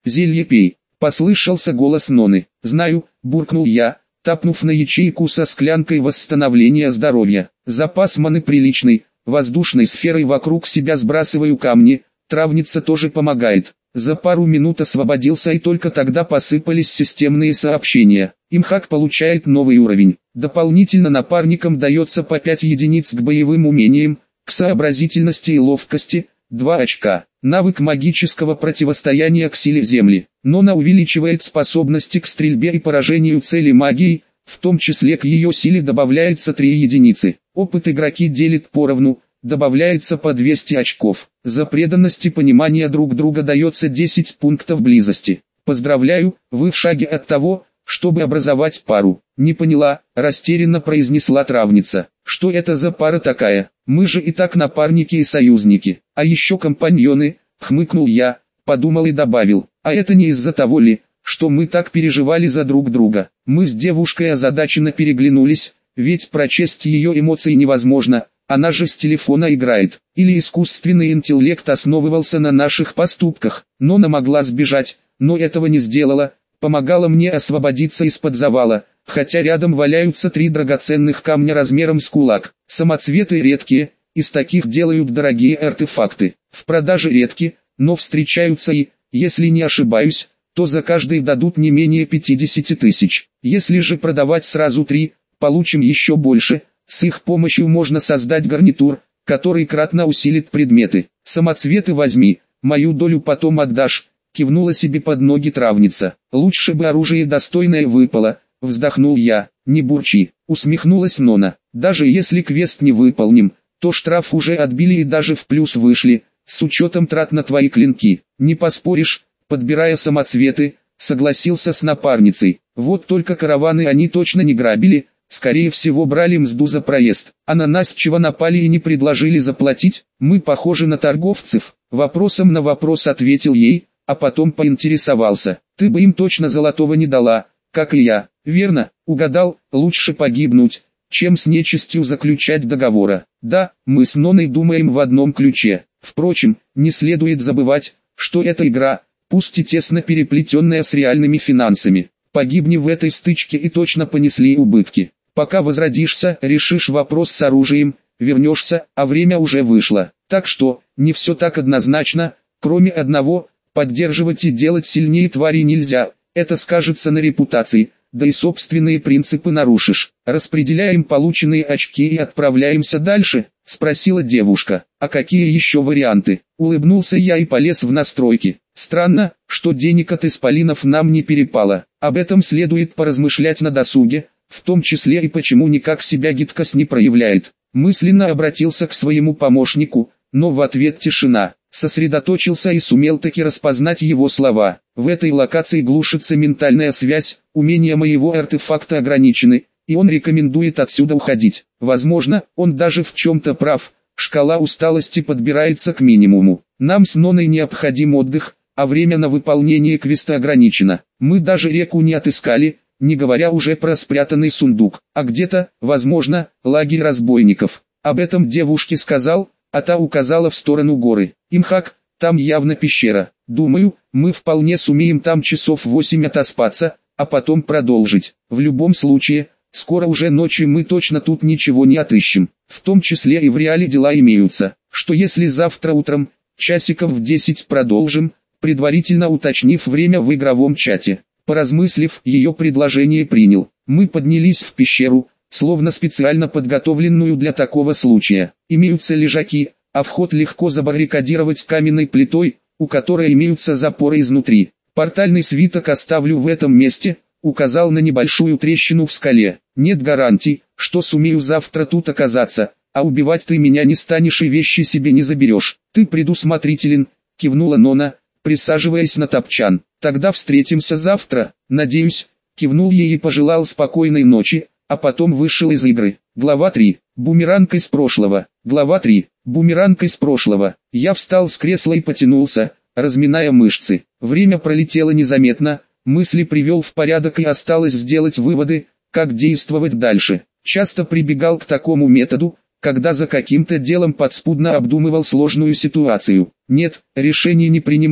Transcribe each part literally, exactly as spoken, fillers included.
зелье пей. Послышался голос Ноны. «Знаю», — буркнул я, тапнув на ячейку со склянкой восстановления здоровья. Запас маны приличный, воздушной сферой вокруг себя сбрасываю камни, травница тоже помогает. За пару минут освободился и только тогда посыпались системные сообщения. Имхак получает новый уровень. Дополнительно напарникам дается по пять единиц к боевым умениям, к сообразительности и ловкости, два очка. Навык магического противостояния к силе земли. Нона увеличивает способности к стрельбе и поражению цели магией, в том числе к ее силе добавляется три единицы. Опыт игроки делит поровну, добавляется по двести очков. За преданность и понимание друг друга дается десять пунктов близости. Поздравляю, вы в шаге от того, чтобы образовать пару. Не поняла, растерянно произнесла травница. Что это за пара такая? Мы же и так напарники и союзники. А еще компаньоны, хмыкнул я, подумал и добавил. А это не из-за того ли, что мы так переживали за друг друга. Мы с девушкой озадаченно переглянулись, ведь прочесть ее эмоции невозможно. Она же с телефона играет. Или искусственный интеллект основывался на наших поступках. Нона могла сбежать, но этого не сделала. Помогала мне освободиться из-под завала, хотя рядом валяются три драгоценных камня размером с кулак. Самоцветы редкие, из таких делают дорогие артефакты. В продаже редки, но встречаются и, если не ошибаюсь, то за каждый дадут не менее пятьдесят тысяч. Если же продавать сразу три, получим еще больше. С их помощью можно создать гарнитур, который кратно усилит предметы. Самоцветы возьми, мою долю потом отдашь. Кивнула себе под ноги травница. Лучше бы оружие достойное выпало, вздохнул я. Не бурчи, усмехнулась Нона. Даже если квест не выполним, то штраф уже отбили и даже в плюс вышли, с учетом трат на твои клинки. Не поспоришь, подбирая самоцветы, согласился с напарницей. Вот только караваны они точно не грабили, скорее всего брали мзду за проезд. А на нас чего напали и не предложили заплатить? Мы похожи на торговцев. Вопросом на вопрос ответил ей, а потом поинтересовался. Ты бы им точно золотого не дала, как и я. Верно, угадал, лучше погибнуть, чем с нечистью заключать договора. Да, мы с Ноной думаем в одном ключе. Впрочем, не следует забывать, что эта игра, пусть и тесно переплетенная с реальными финансами. Погибни в этой стычке и точно понесли убытки. Пока возродишься, решишь вопрос с оружием, вернешься, а время уже вышло. Так что, не все так однозначно, кроме одного. Поддерживать и делать сильнее твари нельзя, это скажется на репутации, да и собственные принципы нарушишь. Распределяем полученные очки и отправляемся дальше, спросила девушка. А какие еще варианты? Улыбнулся я и полез в настройки. Странно, что денег от исполинов нам не перепало. Об этом следует поразмышлять на досуге, в том числе и почему никак себя Гиткос не проявляет. Мысленно обратился к своему помощнику, но в ответ тишина. Сосредоточился и сумел таки распознать его слова. В этой локации глушится ментальная связь, умения моего артефакта ограничены, и он рекомендует отсюда уходить. Возможно, он даже в чем-то прав, шкала усталости подбирается к минимуму. Нам с Ноной необходим отдых, а время на выполнение квеста ограничено. Мы даже реку не отыскали, не говоря уже про спрятанный сундук. А где-то, возможно, лагерь разбойников. Об этом девушке сказал, а та указала в сторону горы. Имхак, там явно пещера. Думаю, мы вполне сумеем там часов восемь отоспаться, а потом продолжить. В любом случае, скоро уже ночью мы точно тут ничего не отыщем. В том числе и в реале дела имеются. Что если завтра утром, часиков в десять продолжим, предварительно уточнив время в игровом чате. Поразмыслив, ее предложение принял. Мы поднялись в пещеру, словно специально подготовленную для такого случая. Имеются лежаки, а вход легко забаррикадировать каменной плитой, у которой имеются запоры изнутри. Портальный свиток оставлю в этом месте, указал на небольшую трещину в скале. Нет гарантий, что сумею завтра тут оказаться, а убивать ты меня не станешь и вещи себе не заберешь. Ты предусмотрителен, кивнула Нона, присаживаясь на топчан. Тогда встретимся завтра, надеюсь, кивнул ей и пожелал спокойной ночи, а потом вышел из игры. Глава три. Бумеранг из прошлого. Глава три. Бумеранг из прошлого. Я встал с кресла и потянулся, разминая мышцы. Время пролетело незаметно, мысли привел в порядок и осталось сделать выводы, как действовать дальше. Часто прибегал к такому методу, когда за каким-то делом подспудно обдумывал сложную ситуацию. Нет, решений не принимал,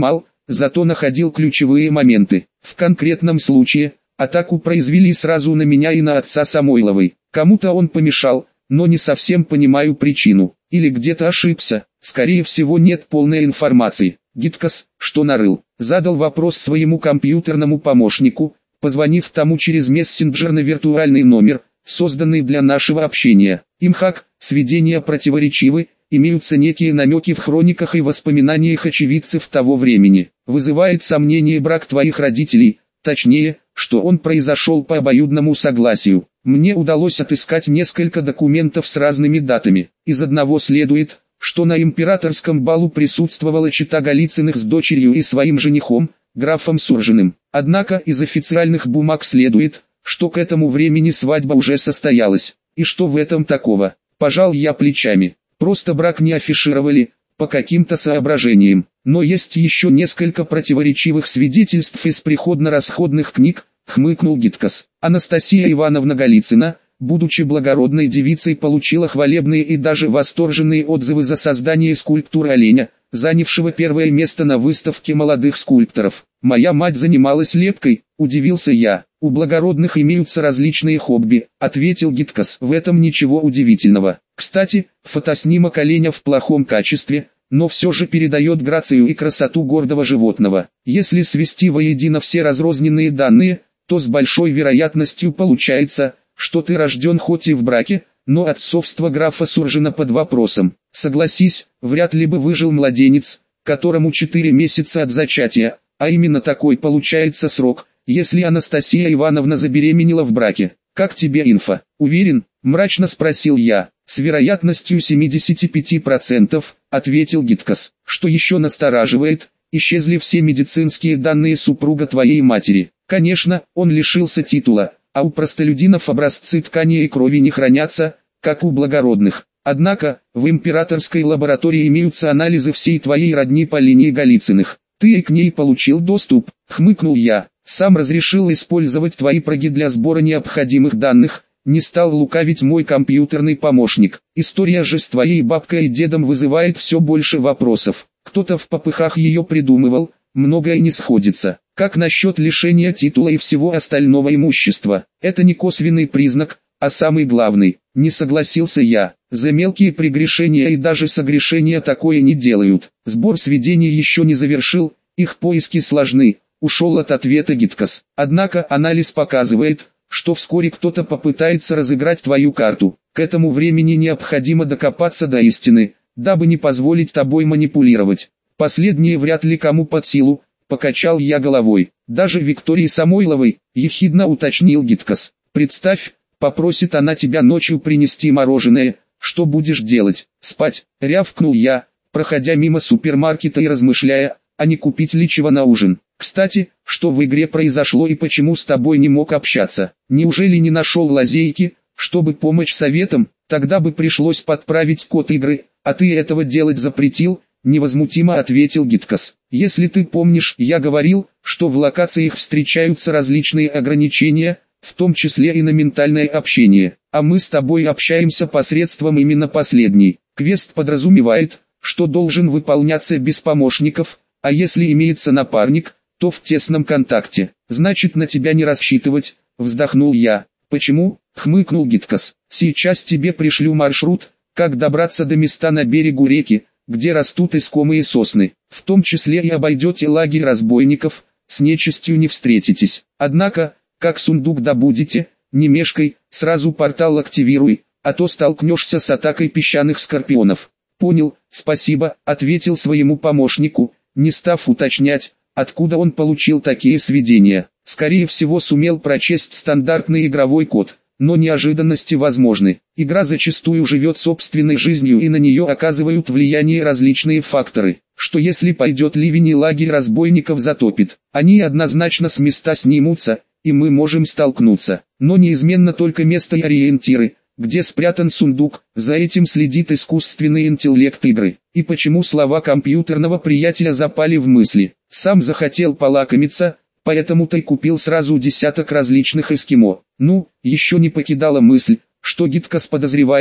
зато находил ключевые моменты. В конкретном случае, атаку произвели сразу на меня и на отца Самойловой. Кому-то он помешал, но не совсем понимаю причину. Или где-то ошибся, скорее всего нет полной информации. Гиткос, что нарыл? Задал вопрос своему компьютерному помощнику, позвонив тому через мессенджер на виртуальный номер, созданный для нашего общения. Имхак, сведения противоречивы, имеются некие намеки в хрониках и воспоминаниях очевидцев того времени. Вызывает сомнение брак твоих родителей, точнее, что он произошел по обоюдному согласию. Мне удалось отыскать несколько документов с разными датами. Из одного следует, что на императорском балу присутствовала чета Голицыных с дочерью и своим женихом, графом Суржиным. Однако из официальных бумаг следует, что к этому времени свадьба уже состоялась. И что в этом такого? Пожал я плечами. Просто брак не афишировали, по каким-то соображениям. Но есть еще несколько противоречивых свидетельств из приходно-расходных книг, хмыкнул Гиткос. Анастасия Ивановна Голицына, будучи благородной девицей, получила хвалебные и даже восторженные отзывы за создание скульптуры оленя, занявшего первое место на выставке молодых скульпторов. Моя мать занималась лепкой, удивился я. У благородных имеются различные хобби, ответил Гиткос. В этом ничего удивительного. Кстати, фотоснимок оленя в плохом качестве, но все же передает грацию и красоту гордого животного. Если свести воедино все разрозненные данные, то с большой вероятностью получается, что ты рожден хоть и в браке, но отцовство графа Суржина под вопросом. Согласись, вряд ли бы выжил младенец, которому четыре месяца от зачатия, а именно такой получается срок, если Анастасия Ивановна забеременела в браке. Как тебе инфа? Уверен? Мрачно спросил я. С вероятностью семьдесят пять процентов, ответил Гиткос. Что еще настораживает, исчезли все медицинские данные супруга твоей матери. Конечно, он лишился титула, а у простолюдинов образцы ткани и крови не хранятся, как у благородных. Однако, в императорской лаборатории имеются анализы всей твоей родни по линии Голицыных. Ты и к ней получил доступ, хмыкнул я. Сам разрешил использовать твои проги для сбора необходимых данных, не стал лукавить мой компьютерный помощник. История же с твоей бабкой и дедом вызывает все больше вопросов. Кто-то в попыхах ее придумывал, многое не сходится. Как насчет лишения титула и всего остального имущества? Это не косвенный признак, а самый главный. Не согласился я. За мелкие прегрешения и даже согрешения такое не делают. Сбор сведений еще не завершил, их поиски сложны. Ушел от ответа Гиткос. Однако анализ показывает, что вскоре кто-то попытается разыграть твою карту. К этому времени необходимо докопаться до истины, дабы не позволить тобой манипулировать. Последнее вряд ли кому под силу, покачал я головой. Даже Виктории Самойловой, ехидно уточнил Гиткос. Представь, попросит она тебя ночью принести мороженое, что будешь делать? Спать, рявкнул я, проходя мимо супермаркета и размышляя, а не купить ли чего на ужин. Кстати, что в игре произошло и почему с тобой не мог общаться? Неужели не нашел лазейки, чтобы помочь советам? Тогда бы пришлось подправить код игры, а ты этого делать запретил, невозмутимо ответил Гиткос. Если ты помнишь, я говорил, что в локациях встречаются различные ограничения, в том числе и на ментальное общение, а мы с тобой общаемся посредством именно последней. Квест подразумевает, что должен выполняться без помощников, а если имеется напарник, то в тесном контакте. Значит, на тебя не рассчитывать, вздохнул я. Почему? Хмыкнул Гиткос. Сейчас тебе пришлю маршрут, как добраться до места на берегу реки, где растут искомые сосны. В том числе и обойдете лагерь разбойников, с нечистью не встретитесь. Однако, как сундук добудете, не мешкай, сразу портал активируй, а то столкнешься с атакой песчаных скорпионов. Понял, спасибо, ответил своему помощнику, не став уточнять, откуда он получил такие сведения. Скорее всего сумел прочесть стандартный игровой код, но неожиданности возможны. Игра зачастую живет собственной жизнью и на нее оказывают влияние различные факторы. Что если пойдет ливень и лагерь разбойников затопит? Они однозначно с места снимутся, и мы можем столкнуться. Но неизменно только место и ориентиры, где спрятан сундук, за этим следит искусственный интеллект игры. И почему слова компьютерного приятеля запали в мысли? Сам захотел полакомиться, поэтому-то и купил сразу десяток различных эскимо. Ну, еще не покидала мысль, что Гиткос подозревает,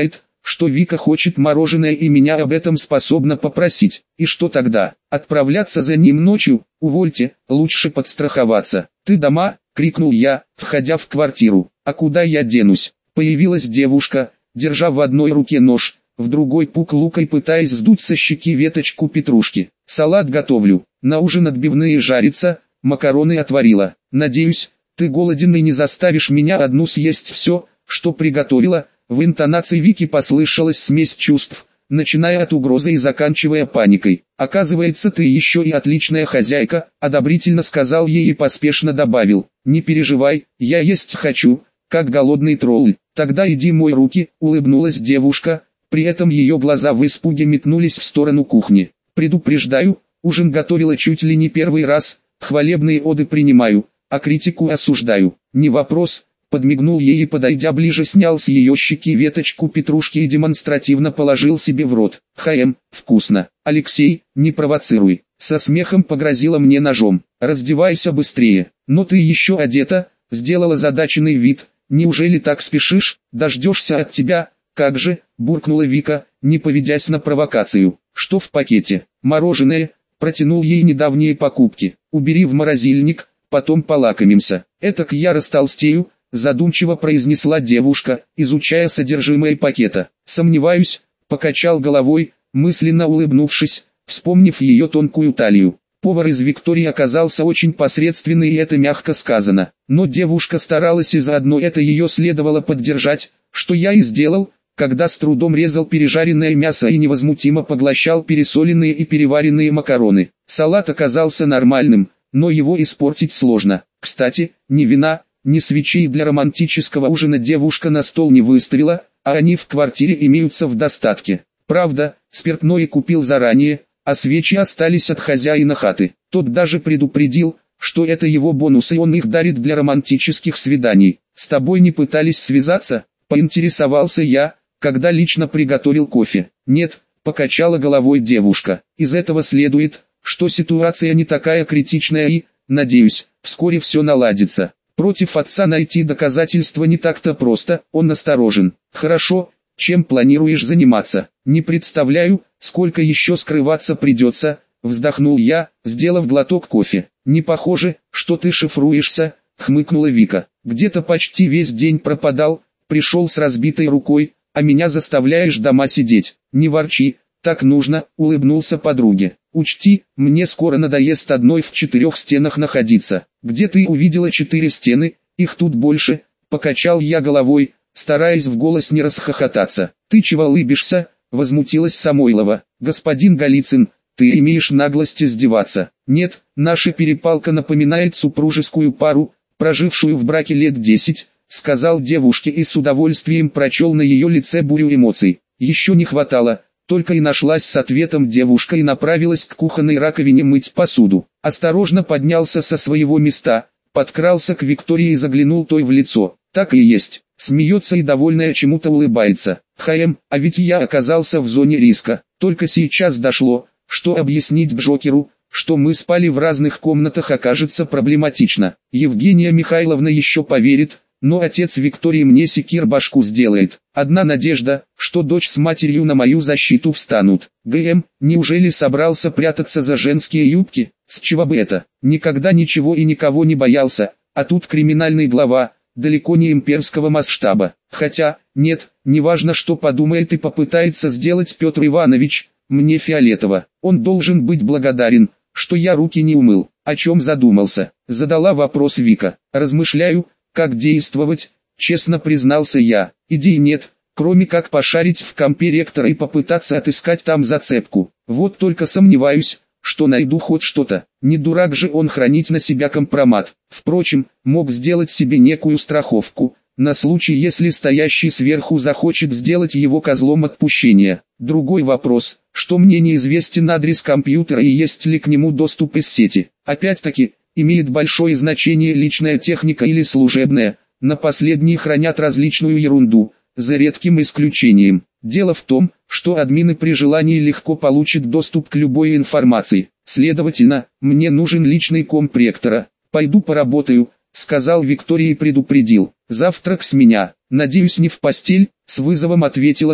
что Вика хочет мороженое и меня об этом способна попросить. И что тогда? Отправляться за ним ночью? Увольте, лучше подстраховаться. «Ты дома?» — крикнул я, входя в квартиру. «А куда я денусь?» Появилась девушка, держа в одной руке нож, в другой пук лука и пытаясь сдуть со щеки веточку петрушки. «Салат готовлю, на ужин отбивные жарятся, макароны отварила. Надеюсь, ты голоден и не заставишь меня одну съесть все, что приготовила». В интонации Вики послышалась смесь чувств, начиная от угрозы и заканчивая паникой. «Оказывается, ты еще и отличная хозяйка», — одобрительно сказал ей и поспешно добавил. «Не переживай, я есть хочу, как голодный тролль». «Тогда иди мой руки», — улыбнулась девушка, при этом ее глаза в испуге метнулись в сторону кухни. «Предупреждаю, ужин готовила чуть ли не первый раз, хвалебные оды принимаю, а критику осуждаю». «Не вопрос», — подмигнул ей и, подойдя ближе, снял с ее щеки веточку петрушки и демонстративно положил себе в рот. «Хаем, вкусно». «Алексей, не провоцируй», — со смехом погрозила мне ножом. «Раздевайся быстрее». «Но ты еще одета», — сделала задаченный вид. «Неужели так спешишь? Дождешься от тебя?» «Как же», — буркнула Вика, не поведясь на провокацию. «Что в пакете?» «Мороженое», — протянул ей недавние покупки. «Убери в морозильник, потом полакомимся». «Этак я растолстею», — задумчиво произнесла девушка, изучая содержимое пакета. «Сомневаюсь», — покачал головой, мысленно улыбнувшись, вспомнив ее тонкую талию. Повар из Виктории оказался очень посредственный, и это мягко сказано. Но девушка старалась, и заодно это ее следовало поддержать, что я и сделал, когда с трудом резал пережаренное мясо и невозмутимо поглощал пересоленные и переваренные макароны. Салат оказался нормальным, но его испортить сложно. Кстати, ни вина, ни свечей для романтического ужина девушка на стол не выставила, а они в квартире имеются в достатке. Правда, спиртное купил заранее, а свечи остались от хозяина хаты. Тот даже предупредил, что это его бонус и он их дарит для романтических свиданий. «С тобой не пытались связаться?» — поинтересовался я, когда лично приготовил кофе. «Нет», — покачала головой девушка. «Из этого следует, что ситуация не такая критичная и, надеюсь, вскоре все наладится. Против отца найти доказательства не так-то просто, он осторожен». «Хорошо, чем планируешь заниматься?» «Не представляю, сколько еще скрываться придется», — вздохнул я, сделав глоток кофе. «Не похоже, что ты шифруешься», — хмыкнула Вика. «Где-то почти весь день пропадал, пришел с разбитой рукой, а меня заставляешь дома сидеть». «Не ворчи, так нужно», — улыбнулся подруге. «Учти, мне скоро надоест одной в четырех стенах находиться». «Где ты увидела четыре стены? Их тут больше», — покачал я головой, стараясь в голос не расхохотаться. «Ты чего улыбишься?» — возмутилась Самойлова. «Господин Голицын, ты имеешь наглость издеваться». «Нет, наша перепалка напоминает супружескую пару, прожившую в браке лет десять», — сказал девушке и с удовольствием прочел на ее лице бурю эмоций. Еще не хватало, только и нашлась с ответом девушка и направилась к кухонной раковине мыть посуду. Осторожно поднялся со своего места, подкрался к Виктории и заглянул той в лицо. Так и есть. Смеется и довольная чему-то улыбается. «Хаем, а ведь я оказался в зоне риска. Только сейчас дошло, что объяснить Джокеру, что мы спали в разных комнатах, окажется проблематично. Евгения Михайловна еще поверит, но отец Виктории мне секир башку сделает. Одна надежда, что дочь с матерью на мою защиту встанут. ГМ, неужели собрался прятаться за женские юбки? С чего бы это? Никогда ничего и никого не боялся, а тут криминальный глава, далеко не имперского масштаба. Хотя, нет, неважно, что подумает и попытается сделать Петр Иванович, мне фиолетово. Он должен быть благодарен, что я руки не умыл. О чем задумался? Задала вопрос Вика. Размышляю, как действовать, честно признался я. Идей нет, кроме как пошарить в компе ректора и попытаться отыскать там зацепку. Вот только сомневаюсь, что найду хоть что-то. Не дурак же он хранить на себя компромат. Впрочем, мог сделать себе некую страховку, на случай, если стоящий сверху захочет сделать его козлом отпущения. Другой вопрос, что мне неизвестен адрес компьютера и есть ли к нему доступ из сети. Опять-таки, имеет большое значение личная техника или служебная, на последней хранят различную ерунду, за редким исключением. Дело в том, что админы при желании легко получат доступ к любой информации. Следовательно, мне нужен личный комп ректора. «Пойду поработаю», — сказал Виктория и предупредил. «Завтрак с меня. Надеюсь, не в постель», — с вызовом ответила та,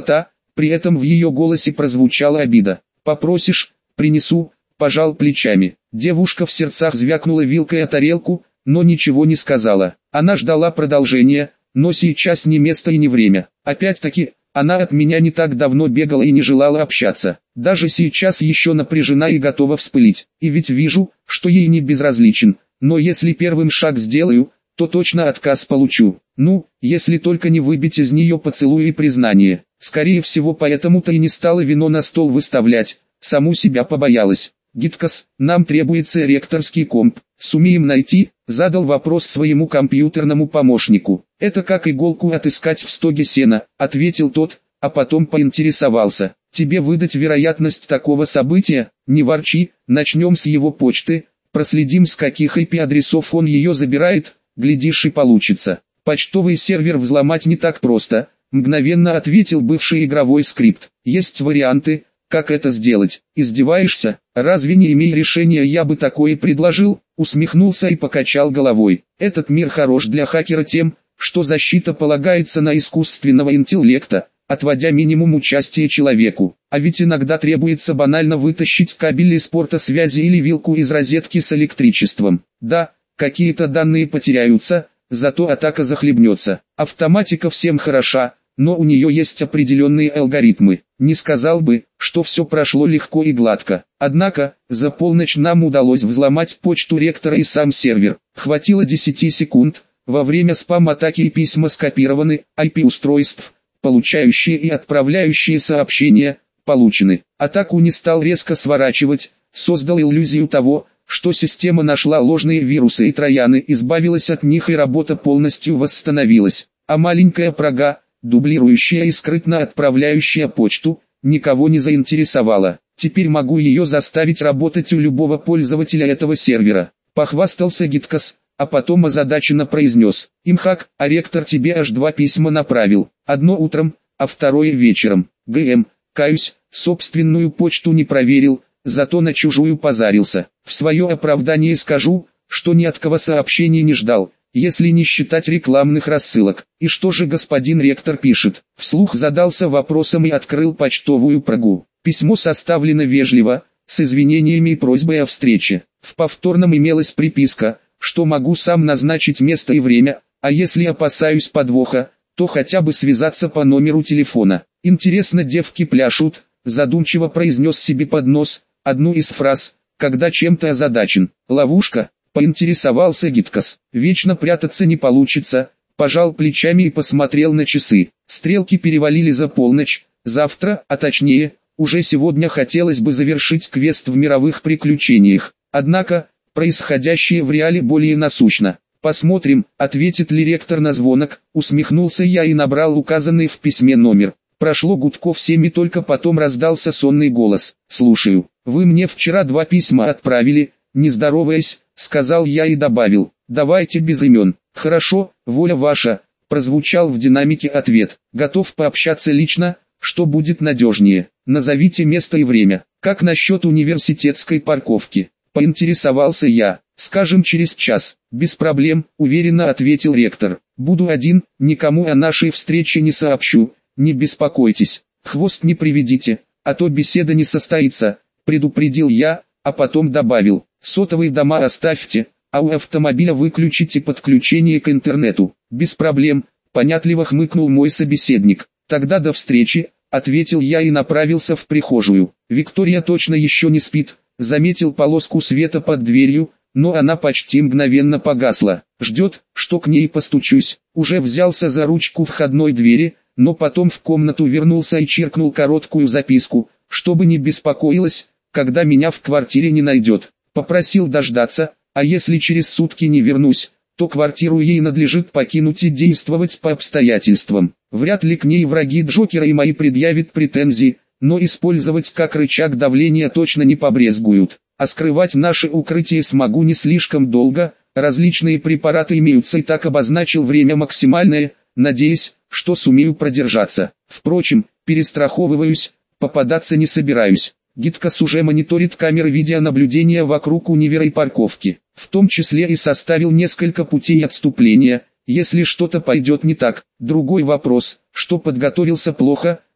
При этом в ее голосе прозвучала обида. «Попросишь, принесу», пожал плечами. Девушка в сердцах звякнула вилкой о тарелку, но ничего не сказала. Она ждала продолжения, но сейчас не место и не время. Опять-таки, она от меня не так давно бегала и не желала общаться. Даже сейчас еще напряжена и готова вспылить. И ведь вижу, что ей не безразличен. Но если первым шаг сделаю, то точно отказ получу. Ну, если только не выбить из нее поцелуй и признание. Скорее всего, поэтому-то и не стала вино на стол выставлять. Саму себя побоялась. «Гиткас, нам требуется ректорский комп. Сумеем найти?» — задал вопрос своему компьютерному помощнику. «Это как иголку отыскать в стоге сена», — ответил тот, а потом поинтересовался. «Тебе выдать вероятность такого события? Не ворчи, начнем с его почты, проследим, с каких ай пи-адресов он ее забирает, глядишь и получится». «Почтовый сервер взломать не так просто», — мгновенно ответил бывший игровой скрипт. «Есть варианты, как это сделать. Издеваешься? Разве не имея решения я бы такое предложил?» Усмехнулся и покачал головой. «Этот мир хорош для хакера тем, что защита полагается на искусственного интеллекта, отводя минимум участия человеку. А ведь иногда требуется банально вытащить кабель из порта связи или вилку из розетки с электричеством. Да, какие-то данные потеряются, зато атака захлебнется. Автоматика всем хороша, но у нее есть определенные алгоритмы. Не сказал бы, что все прошло легко и гладко. Однако, за полночь нам удалось взломать почту ректора и сам сервер. Хватило десяти секунд, во время спам-атаки и письма скопированы, ай пи-устройств, получающие и отправляющие сообщения, получены. Атаку не стал резко сворачивать, создал иллюзию того, что система нашла ложные вирусы и трояны, избавилась от них и работа полностью восстановилась. А маленькая прога, дублирующая и скрытно отправляющая почту, никого не заинтересовала. Теперь могу ее заставить работать у любого пользователя этого сервера. Похвастался Гиткас, а потом озадаченно произнес. «Имхак, а ректор тебе аж два письма направил. Одно утром, а второе вечером. ГМ, каюсь, собственную почту не проверил, зато на чужую позарился. В свое оправдание скажу, что ни от кого сообщений не ждал, если не считать рекламных рассылок. И что же господин ректор пишет?» Вслух задался вопросом и открыл почтовую прогу. Письмо составлено вежливо, с извинениями и просьбой о встрече. В повторном имелась приписка, что могу сам назначить место и время, а если опасаюсь подвоха, то хотя бы связаться по номеру телефона. «Интересно, девки пляшут», задумчиво произнес себе под нос одну из фраз, когда чем-то озадачен. «Ловушка?» — поинтересовался Гиткас. «Вечно прятаться не получится», пожал плечами и посмотрел на часы. Стрелки перевалили за полночь. Завтра, а точнее, уже сегодня хотелось бы завершить квест в мировых приключениях. Однако, происходящее в реале более насущно. «Посмотрим, ответит ли ректор на звонок», усмехнулся я и набрал указанный в письме номер. Прошло гудков семь и только потом раздался сонный голос. «Слушаю, вы мне вчера два письма отправили, не здороваясь», сказал я и добавил. «Давайте без имен». «Хорошо, воля ваша», прозвучал в динамике ответ. «Готов пообщаться лично, что будет надежнее. Назовите место и время». «Как насчет университетской парковки?» Поинтересовался я. «Скажем, через час». «Без проблем», уверенно ответил ректор. «Буду один, никому о нашей встрече не сообщу, не беспокойтесь. Хвост не приведите, а то беседа не состоится», предупредил я, а потом добавил. «Сотовые дома оставьте, а у автомобиля выключите подключение к интернету». «Без проблем», понятливо хмыкнул мой собеседник. «Тогда до встречи», ответил я и направился в прихожую. Виктория точно еще не спит. Заметил полоску света под дверью, но она почти мгновенно погасла. Ждет, что к ней постучусь. Уже взялся за ручку входной двери, но потом в комнату вернулся и чиркнул короткую записку, чтобы не беспокоилась, когда меня в квартире не найдет. Попросил дождаться, а если через сутки не вернусь, то квартиру ей надлежит покинуть и действовать по обстоятельствам. Вряд ли к ней враги Джокера и мои предъявят претензии, но использовать как рычаг давления точно не побрезгуют. А скрывать наше укрытие смогу не слишком долго, различные препараты имеются и так обозначил время максимальное, надеясь, что сумею продержаться. Впрочем, перестраховываюсь, попадаться не собираюсь. Гиткас уже мониторит камеры видеонаблюдения вокруг универа и парковки, в том числе и составил несколько путей отступления, если что-то пойдет не так. Другой вопрос, что подготовился плохо,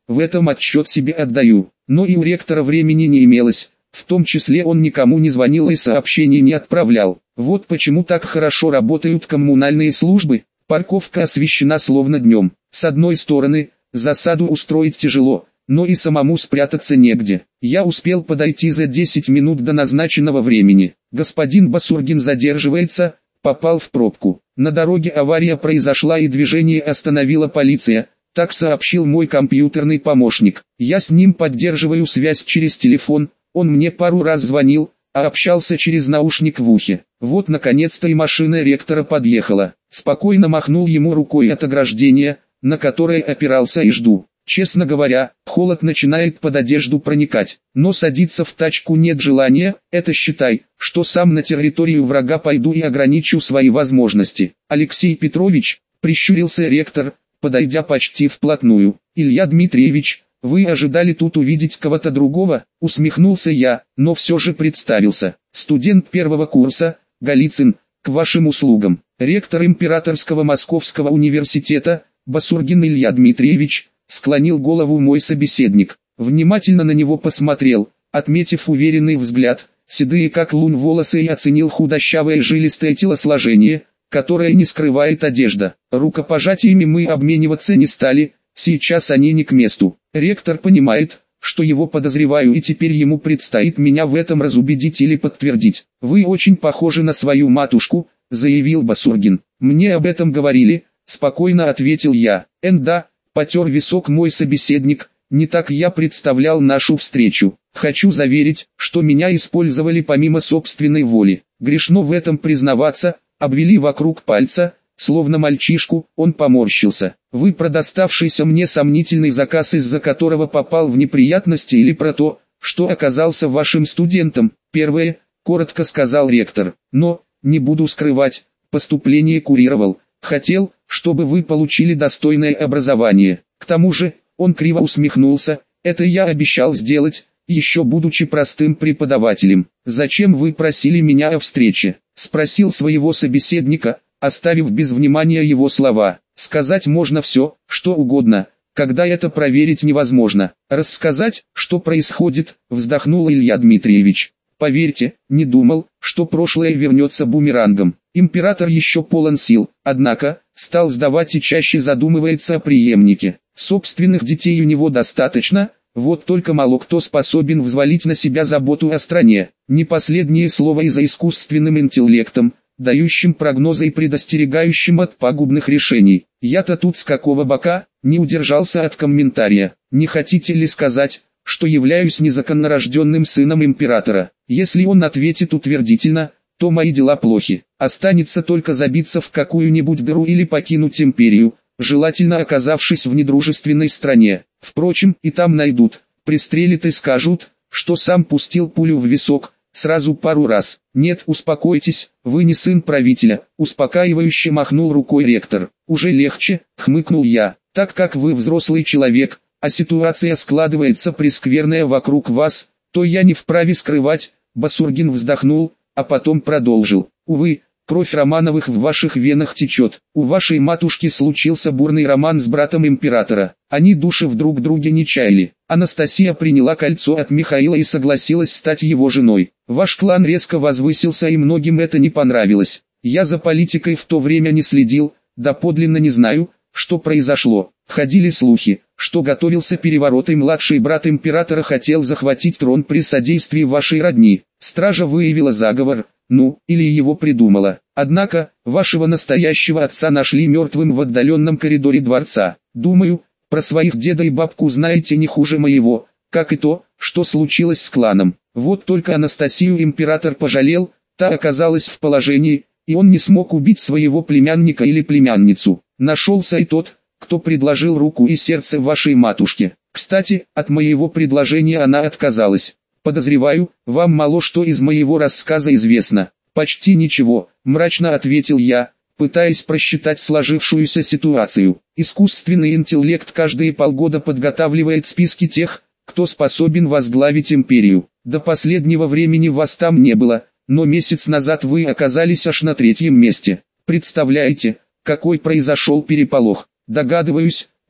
в этом отчет себе отдаю. Но и у ректора времени не имелось, в том числе он никому не звонил и сообщений не отправлял. Вот почему так хорошо работают коммунальные службы. Парковка освещена словно днем. С одной стороны, засаду устроить тяжело, но и самому спрятаться негде. Я успел подойти за десять минут до назначенного времени. Господин Басургин задерживается, попал в пробку. На дороге авария произошла и движение остановила полиция, так сообщил мой компьютерный помощник. Я с ним поддерживаю связь через телефон, он мне пару раз звонил, а общался через наушник в ухе. Вот наконец-то и машина ректора подъехала. Спокойно махнул ему рукой от ограждения, на которое опирался, и жду. Честно говоря, холод начинает под одежду проникать, но садиться в тачку нет желания, это считай, что сам на территорию врага пойду и ограничу свои возможности. Алексей Петрович, прищурился ректор, подойдя почти вплотную. Илья Дмитриевич, вы ожидали тут увидеть кого-то другого? Усмехнулся я, но все же представился. Студент первого курса, Голицын, к вашим услугам. Ректор Императорского Московского университета, Басургин Илья Дмитриевич, склонил голову мой собеседник. Внимательно на него посмотрел, отметив уверенный взгляд, седые как лунь волосы, и оценил худощавое жилистое телосложение, которое не скрывает одежда. Рукопожатиями мы обмениваться не стали, сейчас они не к месту. Ректор понимает, что его подозреваю, и теперь ему предстоит меня в этом разубедить или подтвердить. Вы очень похожи на свою матушку, заявил Басургин. Мне об этом говорили, спокойно ответил я. Эн да, потер висок мой собеседник, не так я представлял нашу встречу. Хочу заверить, что меня использовали помимо собственной воли. Грешно в этом признаваться, обвели вокруг пальца, словно мальчишку, он поморщился. Вы про доставшийся мне сомнительный заказ, из-за которого попал в неприятности, или про то, что оказался вашим студентом? Первое, коротко сказал ректор. Но, не буду скрывать, поступление курировал. Хотел, чтобы вы получили достойное образование. К тому же, он криво усмехнулся, это я обещал сделать, еще будучи простым преподавателем. Зачем вы просили меня о встрече? Спросил своего собеседника, оставив без внимания его слова. Сказать можно все, что угодно, когда это проверить невозможно. Рассказать, что происходит, вздохнул Илья Дмитриевич. Поверьте, не думал, что прошлое вернется бумерангом. Император еще полон сил, однако, стал сдавать и чаще задумывается о преемнике. Собственных детей у него достаточно, вот только мало кто способен взвалить на себя заботу о стране. Не последнее слово и за искусственным интеллектом, дающим прогнозы и предостерегающим от пагубных решений. Я-то тут с какого бока, не удержался от комментария. Не хотите ли сказать, что являюсь незаконнорожденным сыном императора? Если он ответит утвердительно, то мои дела плохи. Останется только забиться в какую-нибудь дыру или покинуть империю, желательно оказавшись в недружественной стране. Впрочем, и там найдут, пристрелят и скажут, что сам пустил пулю в висок, сразу пару раз. Нет, успокойтесь, вы не сын правителя, успокаивающе махнул рукой ректор. Уже легче, хмыкнул я, так как вы взрослый человек, а ситуация складывается прескверная вокруг вас, то я не вправе скрывать. Басургин вздохнул, а потом продолжил. Увы, кровь Романовых в ваших венах течет. У вашей матушки случился бурный роман с братом императора. Они души в друг друге не чаяли. Анастасия приняла кольцо от Михаила и согласилась стать его женой. Ваш клан резко возвысился, и многим это не понравилось. Я за политикой в то время не следил, доподлинно не знаю, что произошло. Ходили слухи, что готовился переворот, и младший брат императора хотел захватить трон при содействии вашей родни. Стража выявила заговор, ну, или его придумала. Однако, вашего настоящего отца нашли мертвым в отдаленном коридоре дворца. Думаю, про своих деда и бабку знаете не хуже моего, как и то, что случилось с кланом. Вот только Анастасию император пожалел, та оказалась в положении, и он не смог убить своего племянника или племянницу. Нашелся и тот, кто предложил руку и сердце вашей матушке. Кстати, от моего предложения она отказалась. Подозреваю, вам мало что из моего рассказа известно. Почти ничего, мрачно ответил я, пытаясь просчитать сложившуюся ситуацию. Искусственный интеллект каждые полгода подготавливает списки тех, кто способен возглавить империю. До последнего времени вас там не было, но месяц назад вы оказались аж на третьем месте. Представляете, какой произошел переполох? Догадываюсь,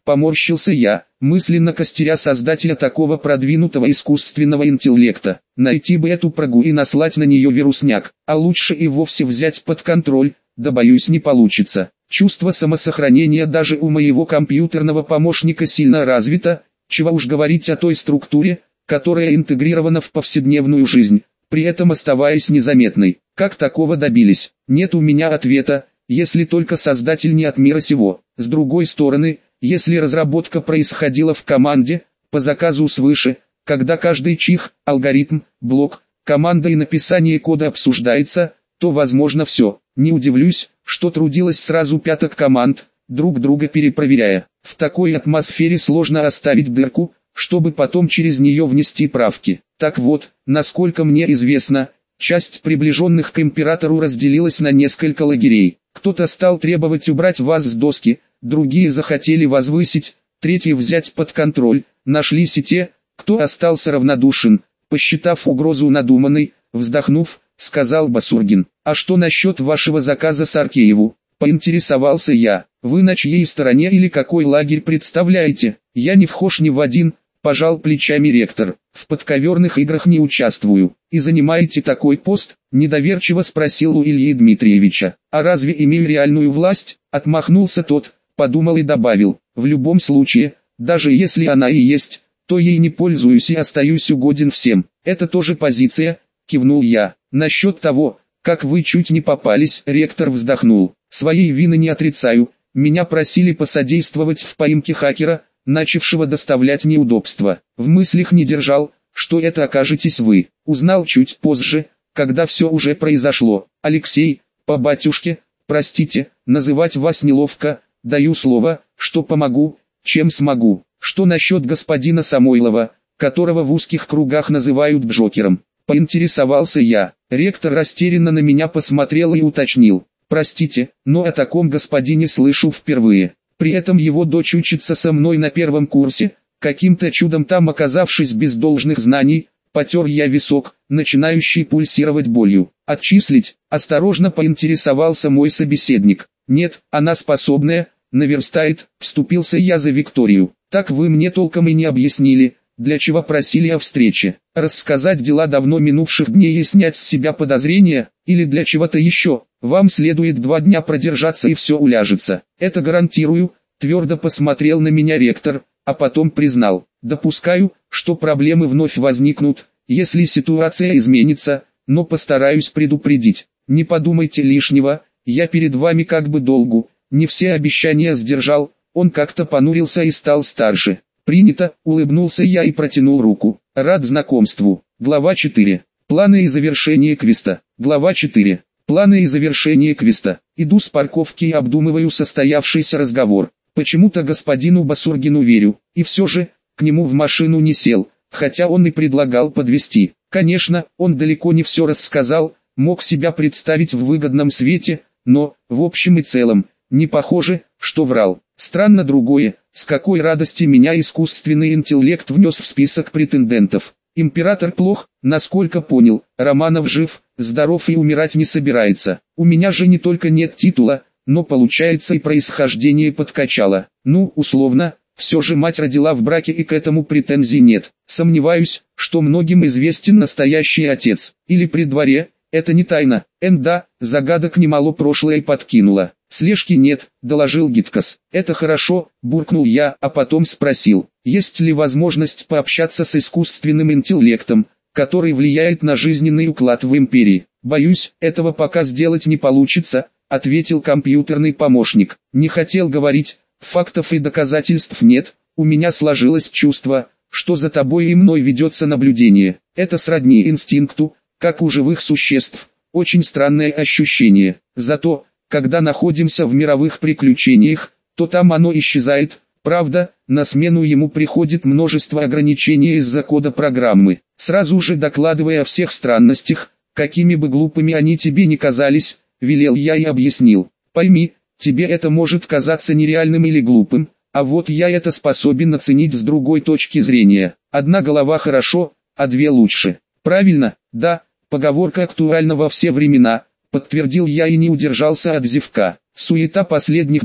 Поморщился я, мысленно костеря создателя такого продвинутого искусственного интеллекта. Найти бы эту прогу и наслать на нее вирусняк, а лучше и вовсе взять под контроль, да боюсь не получится. Чувство самосохранения даже у моего компьютерного помощника сильно развито, чего уж говорить о той структуре, которая интегрирована в повседневную жизнь, при этом оставаясь незаметной. Как такого добились? Нет у меня ответа, если только создатель не от мира сего. С другой стороны, если разработка происходила в команде, по заказу свыше, когда каждый чих, алгоритм, блок, команда и написание кода обсуждается, то возможно все. Не удивлюсь, что трудилось сразу пяток команд, друг друга перепроверяя. В такой атмосфере сложно оставить дырку, чтобы потом через нее внести правки. Так вот, насколько мне известно, часть приближенных к императору разделилась на несколько лагерей. Кто-то стал требовать убрать вас с доски, другие захотели возвысить, третьи взять под контроль. Нашлись и те, кто остался равнодушен, посчитав угрозу надуманной, вздохнув, сказал Басургин. «А что насчет вашего заказа Саркееву?» — поинтересовался я. «Вы на чьей стороне или какой лагерь представляете?» «Я не вхож ни в один», — пожал плечами ректор. «В подковерных играх не участвую». «И занимаете такой пост?» — недоверчиво спросил у Ильи Дмитриевича. «А разве имею реальную власть?» — отмахнулся тот, подумал и добавил. «В любом случае, даже если она и есть, то ей не пользуюсь и остаюсь угоден всем». «Это тоже позиция», — кивнул я. «Насчет того, как вы чуть не попались», — ректор вздохнул. «Своей вины не отрицаю, меня просили посодействовать в поимке хакера, начавшего доставлять неудобства. В мыслях не держал, что это окажетесь вы. Узнал чуть позже, когда все уже произошло. Алексей, по батюшке, простите, называть вас неловко, даю слово, что помогу, чем смогу. Что насчет господина Самойлова, которого в узких кругах называют Джокером?» Поинтересовался я. Ректор растерянно на меня посмотрел и уточнил. «Простите, но о таком господине слышу впервые. При этом его дочь учится со мной на первом курсе, каким-то чудом там оказавшись без должных знаний, потер я висок, начинающий пульсировать болью. Отчислить?» — осторожно поинтересовался мой собеседник. «Нет, она способная, наверстает», — вступился я за Викторию. «Так вы мне толком и не объяснили, для чего просили о встрече. Рассказать дела давно минувших дней и снять с себя подозрения, или для чего-то еще? Вам следует два дня продержаться и все уляжется. Это гарантирую», — твердо посмотрел на меня ректор, а потом признал. «Допускаю, что проблемы вновь возникнут, если ситуация изменится, но постараюсь предупредить. Не подумайте лишнего, я перед вами как бы долгу, не все обещания сдержал». Он как-то понурился и стал старше. «Принято», — улыбнулся я и протянул руку. «Рад знакомству». Глава четыре. Планы и завершение квеста. Глава четыре. Планы и завершение квеста. Иду с парковки и обдумываю состоявшийся разговор. Почему-то господину Басургину верю, и все же, к нему в машину не сел, хотя он и предлагал подвезти. Конечно, он далеко не все рассказал, мог себя представить в выгодном свете, но, в общем и целом, не похоже, что врал. Странно другое, с какой радости меня искусственный интеллект внес в список претендентов. Император плох, насколько понял, Романов жив, здоров и умирать не собирается. У меня же не только нет титула, но получается и происхождение подкачало. Ну, условно, все же мать родила в браке и к этому претензий нет. Сомневаюсь, что многим известен настоящий отец. Или при дворе, это не тайна. Энда, загадок немало прошлое подкинула. «Слежки нет», — доложил Гиткас. «Это хорошо», — буркнул я, а потом спросил, есть ли возможность пообщаться с искусственным интеллектом, который влияет на жизненный уклад в империи. «Боюсь, этого пока сделать не получится», — ответил компьютерный помощник. «Не хотел говорить, фактов и доказательств нет, у меня сложилось чувство, что за тобой и мной ведется наблюдение. Это сродни инстинкту, как у живых существ, очень странное ощущение. Зато, когда находимся в мировых приключениях, то там оно исчезает. Правда, на смену ему приходит множество ограничений из-за кода программы. Сразу же докладывая о всех странностях, какими бы глупыми они тебе ни казались, велел я и объяснил. Пойми, тебе это может казаться нереальным или глупым, а вот я это способен оценить с другой точки зрения. Одна голова хорошо, а две лучше. Правильно, да, поговорка актуальна во все времена. Подтвердил я и не удержался от зевка. Суета последних дней,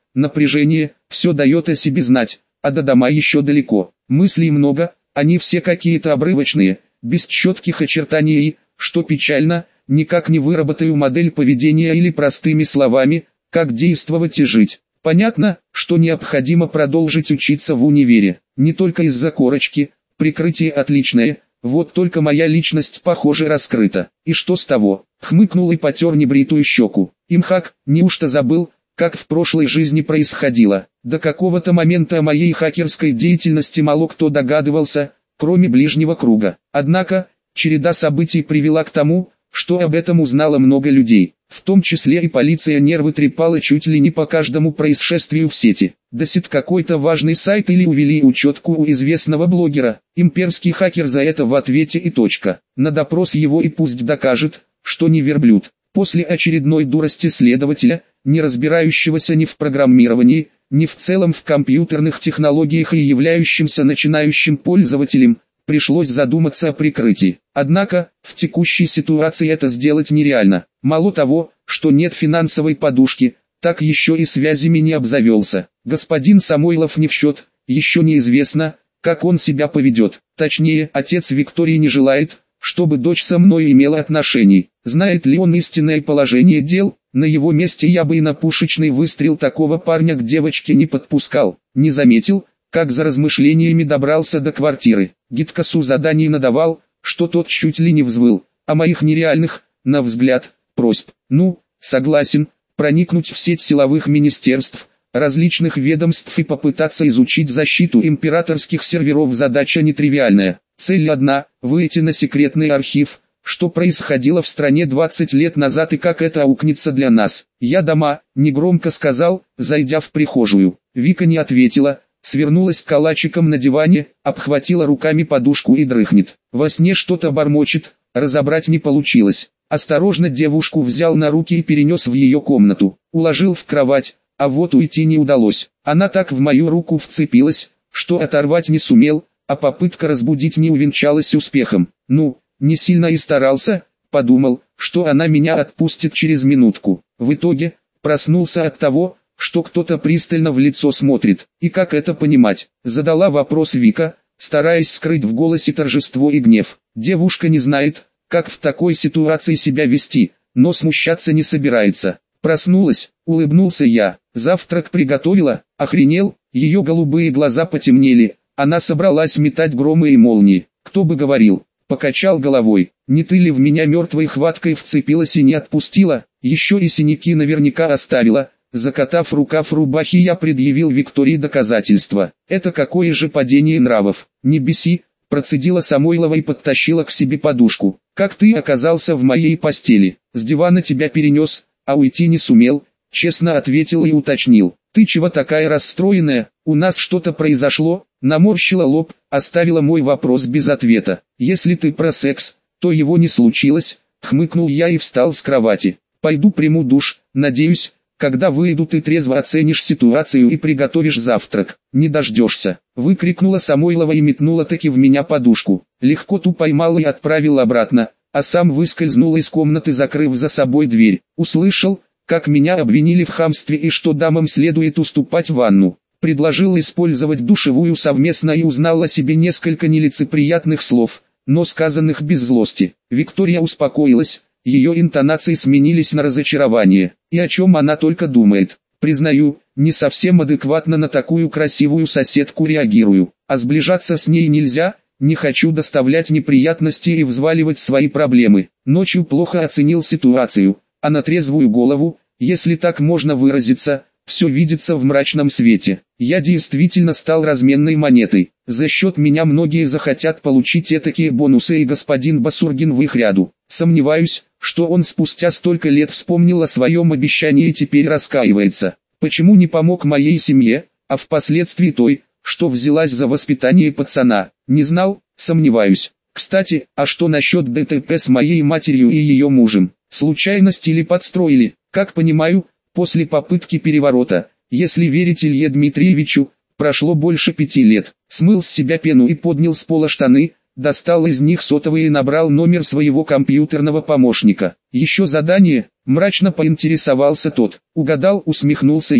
напряжение, все дает о себе знать, а до дома еще далеко. Мыслей много, они все какие-то обрывочные, без четких очертаний и, что печально, никак не выработаю модель поведения или простыми словами, как действовать и жить. Понятно, что необходимо продолжить учиться в универе, не только из-за корочки, прикрытие отличное, вот только моя личность, похоже, раскрыта. И что с того? Хмыкнул и потер небритую щеку. Имхак, неужто забыл, как в прошлой жизни происходило? До какого-то момента о моей хакерской деятельности мало кто догадывался, кроме ближнего круга. Однако, череда событий привела к тому, что об этом узнало много людей. В том числе и полиция нервы трепала чуть ли не по каждому происшествию в сети. Досит какой-то важный сайт или увели учетку у известного блогера. Имперский хакер за это в ответе и точка. На допрос его и пусть докажет, что не верблюд. После очередной дурости следователя, не разбирающегося ни в программировании, ни в целом в компьютерных технологиях и являющимся начинающим пользователем, пришлось задуматься о прикрытии. Однако, в текущей ситуации это сделать нереально. Мало того, что нет финансовой подушки, так еще и связями не обзавелся. Господин Самойлов не в счет, еще неизвестно, как он себя поведет. Точнее, отец Виктории не желает, чтобы дочь со мной имела отношений. Знает ли он истинное положение дел? На его месте я бы и на пушечный выстрел такого парня к девочке не подпускал. Не заметил, как за размышлениями добрался до квартиры. Гиткасу заданий надавал, что тот чуть ли не взвыл, а моих нереальных, на взгляд, просьб. Ну, согласен, проникнуть в сеть силовых министерств, различных ведомств и попытаться изучить защиту императорских серверов задача нетривиальная. Цель одна – выйти на секретный архив, что происходило в стране двадцать лет назад и как это аукнется для нас. Я дома, негромко сказал, зайдя в прихожую. Вика не ответила, свернулась калачиком на диване, обхватила руками подушку и дрыхнет. Во сне что-то бормочет, разобрать не получилось. Осторожно девушку взял на руки и перенес в ее комнату. Уложил в кровать, а вот уйти не удалось. Она так в мою руку вцепилась, что оторвать не сумел, а попытка разбудить не увенчалась успехом. Ну, не сильно и старался, подумал, что она меня отпустит через минутку. В итоге, проснулся от того, что кто-то пристально в лицо смотрит. И как это понимать? Задала вопрос Вика, стараясь скрыть в голосе торжество и гнев. Девушка не знает, как в такой ситуации себя вести, но смущаться не собирается. Проснулась, улыбнулся я. Завтрак приготовила, охренел, ее голубые глаза потемнели. Она собралась метать громы и молнии. Кто бы говорил? Покачал головой. Не ты ли в меня мертвой хваткой вцепилась и не отпустила? Еще и синяки наверняка оставила. Закатав рукав рубахи, я предъявил Виктории доказательства. Это какое же падение нравов. Не беси, процедила Самойлова и подтащила к себе подушку. Как ты оказался в моей постели? С дивана тебя перенес, а уйти не сумел, честно ответил и уточнил. Ты чего такая расстроенная? У нас что-то произошло? Наморщила лоб, оставила мой вопрос без ответа. Если ты про секс, то его не случилось, хмыкнул я и встал с кровати. Пойду приму душ, надеюсь, когда выйду ты трезво оценишь ситуацию и приготовишь завтрак. Не дождешься, выкрикнула Самойлова и метнула таки в меня подушку. Легко ту поймал и отправил обратно, а сам выскользнул из комнаты, закрыв за собой дверь. Услышал, как меня обвинили в хамстве и что дамам следует уступать ванну. Предложил использовать душевую совместно и узнал о себе несколько нелицеприятных слов, но сказанных без злости. Виктория успокоилась, ее интонации сменились на разочарование. И о чем она только думает. Признаю, не совсем адекватно на такую красивую соседку реагирую. А сближаться с ней нельзя, не хочу доставлять неприятности и взваливать свои проблемы. Ночью плохо оценил ситуацию, а на трезвую голову, если так можно выразиться, все видится в мрачном свете. Я действительно стал разменной монетой. За счет меня многие захотят получить этакие бонусы, и господин Басургин в их ряду. Сомневаюсь, что он спустя столько лет вспомнил о своем обещании и теперь раскаивается. Почему не помог моей семье, а впоследствии той, что взялась за воспитание пацана? Не знал, сомневаюсь. Кстати, а что насчет ДТП с моей матерью и ее мужем? Случайность или подстроили? Как понимаю, после попытки переворота, если верить Илье Дмитриевичу, прошло больше пяти лет. Смыл с себя пену и поднял с пола штаны, достал из них сотовый и набрал номер своего компьютерного помощника. Еще задание, мрачно поинтересовался тот. Угадал, усмехнулся я.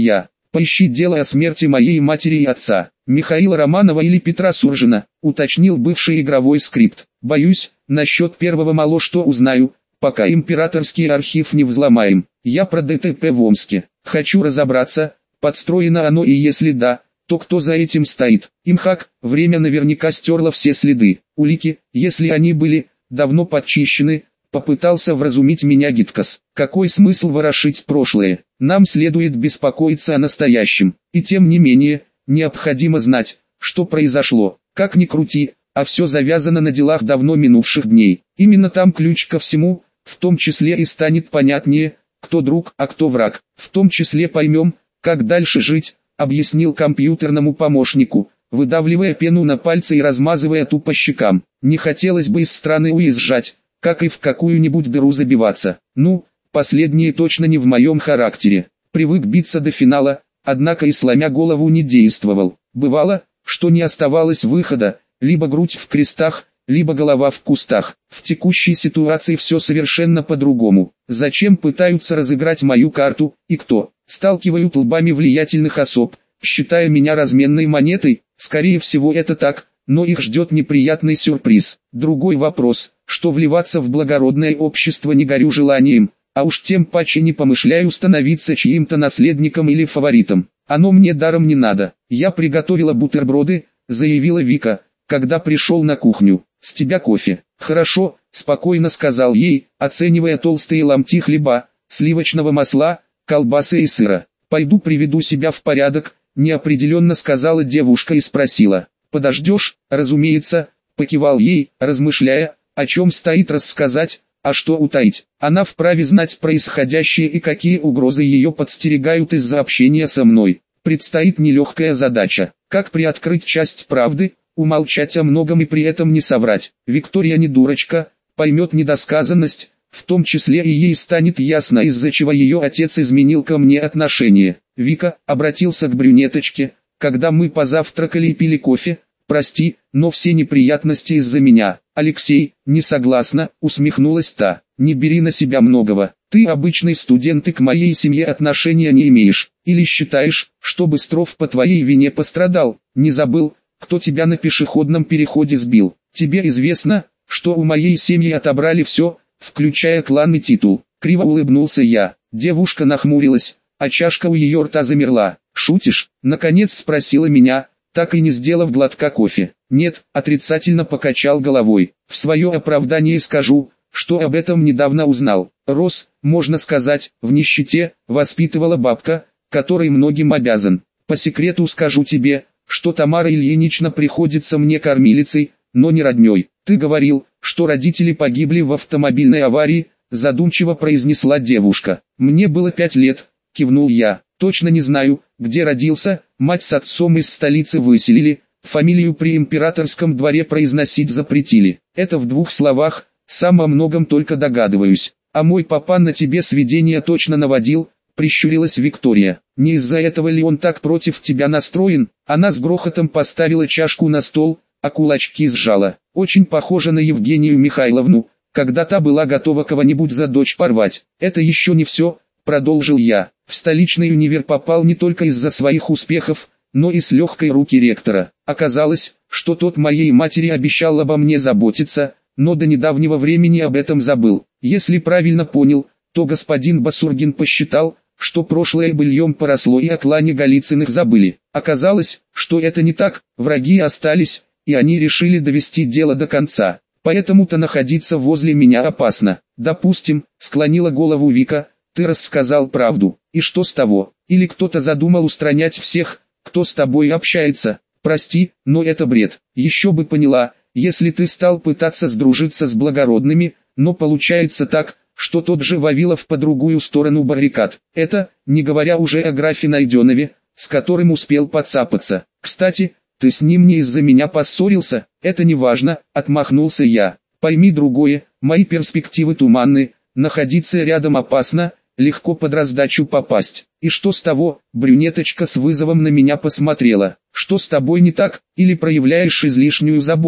Поищи дело о смерти моей матери и отца, Михаила Романова или Петра Суржина, уточнил бывший игровой скрипт. Боюсь, насчет первого мало что узнаю, пока императорский архив не взломаем. Я про ДТП в Омске. Хочу разобраться, подстроено оно и если да, то кто за этим стоит. Имхак, время наверняка стерло все следы. Улики, если они были, давно подчищены. Попытался вразумить меня Гиткас. Какой смысл ворошить прошлое? Нам следует беспокоиться о настоящем. И тем не менее, необходимо знать, что произошло. Как ни крути, а все завязано на делах давно минувших дней. Именно там ключ ко всему, в том числе и станет понятнее, кто друг, а кто враг. В том числе поймем, как дальше жить, объяснил компьютерному помощнику, выдавливая пену на пальцы и размазывая ту по щекам. Не хотелось бы из страны уезжать, как и в какую-нибудь дыру забиваться. Ну, последнее точно не в моем характере. Привык биться до финала, однако и сломя голову не действовал. Бывало, что не оставалось выхода, либо грудь в крестах, либо голова в кустах. В текущей ситуации все совершенно по-другому. Зачем пытаются разыграть мою карту, и кто? Сталкивают лбами влиятельных особ, считая меня разменной монетой? Скорее всего это так, но их ждет неприятный сюрприз. Другой вопрос, что вливаться в благородное общество не горю желанием, а уж тем паче не помышляю становиться чьим-то наследником или фаворитом. Оно мне даром не надо. Я приготовила бутерброды, заявила Вика, когда пришел на кухню. С тебя кофе. Хорошо, спокойно сказал ей, оценивая толстые ломти хлеба, сливочного масла, колбасы и сыра. Пойду приведу себя в порядок, неопределенно сказала девушка и спросила. Подождешь? Разумеется, покивал ей, размышляя, о чем стоит рассказать, а что утаить. Она вправе знать происходящее и какие угрозы ее подстерегают из-за общения со мной. Предстоит нелегкая задача. Как приоткрыть часть правды, умолчать о многом и при этом не соврать. Виктория не дурочка, поймет недосказанность, в том числе и ей станет ясно, из-за чего ее отец изменил ко мне отношение. Вика обратился к брюнеточке, когда мы позавтракали и пили кофе. Прости, но все неприятности из-за меня. Алексей, не согласна, усмехнулась та. Не бери на себя многого. Ты обычный студент и к моей семье отношения не имеешь. Или считаешь, что Быстров по твоей вине пострадал? Не забыл, кто тебя на пешеходном переходе сбил? Тебе известно, что у моей семьи отобрали все, включая клан и титул. Криво улыбнулся я. Девушка нахмурилась, а чашка у ее рта замерла. Шутишь? Наконец спросила меня, так и не сделав глотка кофе. Нет, отрицательно покачал головой. В свое оправдание скажу, что об этом недавно узнал. Рос, можно сказать, в нищете, воспитывала бабка, которой многим обязан. По секрету скажу тебе, что Тамара Ильинична приходится мне кормилицей, но не родней. Ты говорил, что родители погибли в автомобильной аварии, задумчиво произнесла девушка. Мне было пять лет, кивнул я. Точно не знаю, где родился, мать с отцом из столицы выселили, фамилию при императорском дворе произносить запретили. Это в двух словах, сам о многом только догадываюсь. А мой папа на тебе сведения точно наводил, прищурилась Виктория. Не из-за этого ли он так против тебя настроен? Она с грохотом поставила чашку на стол, а кулачки сжала. Очень похоже на Евгению Михайловну, когда та была готова кого-нибудь за дочь порвать. Это еще не все, продолжил я. В столичный универ попал не только из-за своих успехов, но и с легкой руки ректора. Оказалось, что тот моей матери обещал обо мне заботиться, но до недавнего времени об этом забыл. Если правильно понял, то господин Басургин посчитал, что прошлое быльем поросло и о клане Голицыных забыли. Оказалось, что это не так, враги остались, и они решили довести дело до конца. Поэтому-то находиться возле меня опасно. Допустим, склонила голову Вика, ты рассказал правду, и что с того? Или кто-то задумал устранять всех, кто с тобой общается? Прости, но это бред. Еще бы поняла, если ты стал пытаться сдружиться с благородными, но получается так, что тот же Вавилов по другую сторону баррикад. Это, не говоря уже о графе Найденове, с которым успел подцапаться. Кстати, ты с ним не из-за меня поссорился? Это не важно, отмахнулся я. Пойми другое, мои перспективы туманны, находиться рядом опасно, легко под раздачу попасть. И что с того? Брюнеточка с вызовом на меня посмотрела. Что с тобой не так, или проявляешь излишнюю заботу?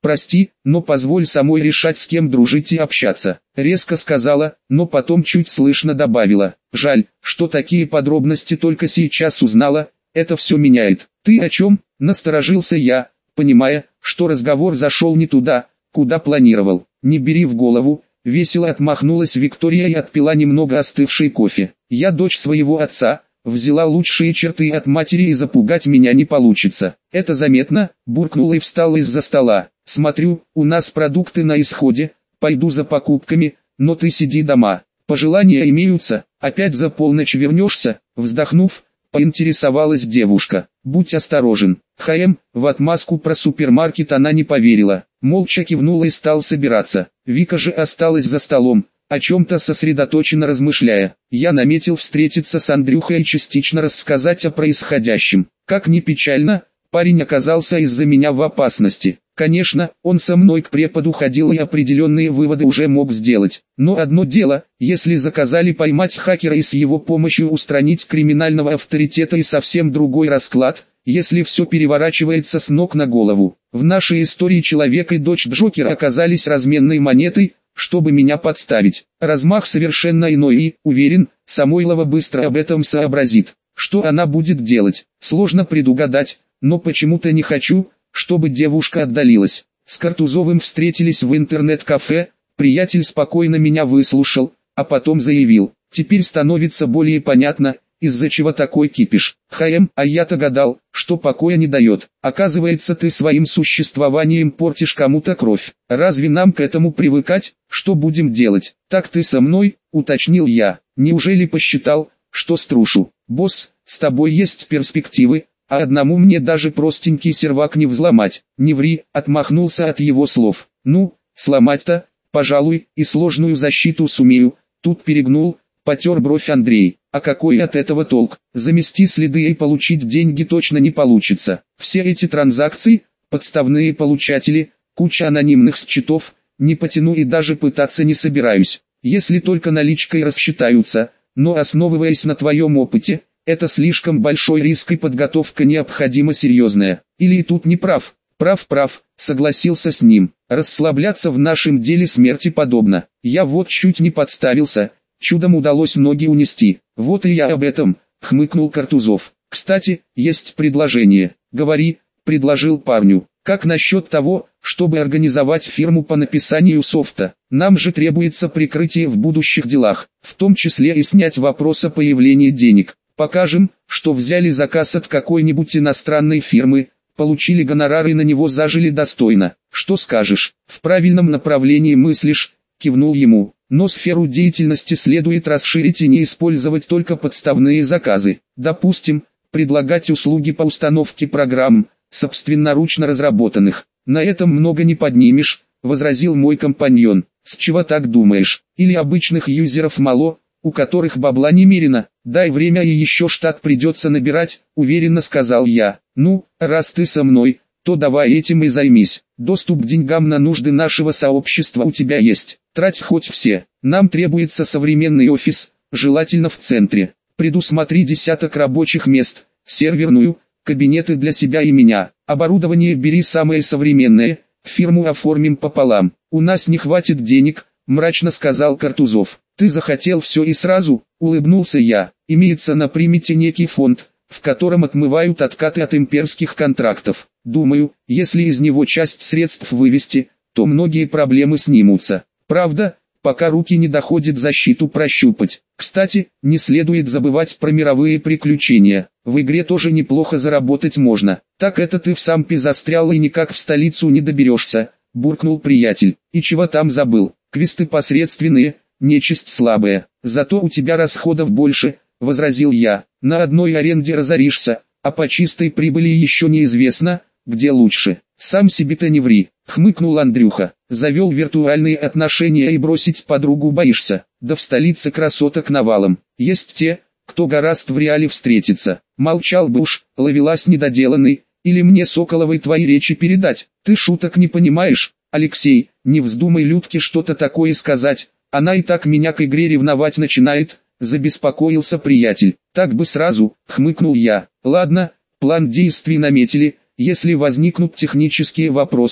прости, но позволь самой решать, с кем дружить и общаться. Резко сказала, но потом чуть слышно добавила. Жаль, что такие подробности только сейчас узнала, это все меняет. Ты о чем? Насторожился я, понимая, что разговор зашел не туда, куда планировал. Не бери в голову. Весело отмахнулась Виктория и отпила немного остывшей кофе. Я дочь своего отца, взяла лучшие черты от матери и запугать меня не получится. Это заметно, буркнула и встала из-за стола. Смотрю, у нас продукты на исходе, пойду за покупками, но ты сиди дома. Пожелания имеются, опять за полночь вернешься, вздохнув, поинтересовалась девушка. Будь осторожен. Ха-эм, в отмазку про супермаркет она не поверила. Молча кивнула и стал собираться. Вика же осталась за столом, о чем-то сосредоточенно размышляя. Я наметил встретиться с Андрюхой и частично рассказать о происходящем. Как ни печально, парень оказался из-за меня в опасности. Конечно, он со мной к преподу ходил и определенные выводы уже мог сделать. Но одно дело, если заказали поймать хакера и с его помощью устранить криминального авторитета, и совсем другой расклад, если все переворачивается с ног на голову. В нашей истории человек и дочь Джокера оказались разменной монетой, чтобы меня подставить. Размах совершенно иной и, уверен, Самойлова быстро об этом сообразит. Что она будет делать, сложно предугадать, но почему-то не хочу, чтобы девушка отдалилась. С Картузовым встретились в интернет-кафе, приятель спокойно меня выслушал, а потом заявил, теперь становится более понятно, из-за чего такой кипиш. Ха-эм, а я-то гадал, что покоя не дает. Оказывается, ты своим существованием портишь кому-то кровь. Разве нам к этому привыкать? Что будем делать? Так ты со мной, уточнил я. Неужели посчитал, что струшу? Босс, с тобой есть перспективы, а одному мне даже простенький сервак не взломать. Не ври, отмахнулся от его слов. Ну, сломать-то, пожалуй, и сложную защиту сумею. Тут перегнул, потер бровь Андрей. А какой от этого толк? Замести следы и получить деньги точно не получится. Все эти транзакции, подставные получатели, куча анонимных счетов, не потяну и даже пытаться не собираюсь. Если только наличкой рассчитаются, но основываясь на твоем опыте, это слишком большой риск и подготовка необходима серьезная. Или и тут не прав? Прав, прав, согласился с ним. Расслабляться в нашем деле смерти подобно. Я вот чуть не подставился. Чудом удалось ноги унести. Вот и я об этом, хмыкнул Картузов. Кстати, есть предложение. Говори, предложил парню. Как насчет того, чтобы организовать фирму по написанию софта? Нам же требуется прикрытие в будущих делах, в том числе и снять вопрос о появлении денег. Покажем, что взяли заказ от какой-нибудь иностранной фирмы, получили гонорар и на него зажили достойно. Что скажешь? В правильном направлении мыслишь, кивнул ему. Но сферу деятельности следует расширить и не использовать только подставные заказы. Допустим, предлагать услуги по установке программ, собственноручно разработанных. На этом много не поднимешь, возразил мой компаньон. С чего так думаешь? Или обычных юзеров мало, у которых бабла немерено? Дай время и еще штат придется набирать, уверенно сказал я. Ну, раз ты со мной, то давай этим и займись. Доступ к деньгам на нужды нашего сообщества у тебя есть. Трать хоть все. Нам требуется современный офис, желательно в центре. Предусмотри десяток рабочих мест, серверную, кабинеты для себя и меня. Оборудование бери самое современное, фирму оформим пополам. У нас не хватит денег, мрачно сказал Картузов. Ты захотел все и сразу, улыбнулся я. Имеется на примете некий фонд, в котором отмывают откаты от имперских контрактов. Думаю, если из него часть средств вывести, то многие проблемы снимутся. Правда, пока руки не доходят защиту прощупать. Кстати, не следует забывать про мировые приключения. В игре тоже неплохо заработать можно. Так это ты в Сампе застрял и никак в столицу не доберешься, буркнул приятель. И чего там забыл? Квесты посредственные, нечисть слабая. Зато у тебя расходов больше, возразил я. На одной аренде разоришься, а по чистой прибыли еще неизвестно, где лучше. Сам себе-то не ври, хмыкнул Андрюха. Завел виртуальные отношения и бросить подругу боишься. Да в столице красоток навалом. Есть те, кто гораст в реале встретиться. Молчал бы уж, ловелась недоделанный. Или мне Соколовой твои речи передать? Ты шуток не понимаешь, Алексей, не вздумай Людке что-то такое сказать. Она и так меня к игре ревновать начинает, забеспокоился приятель. Так бы сразу, хмыкнул я. Ладно, план действий наметили. Если возникнут технические вопросы,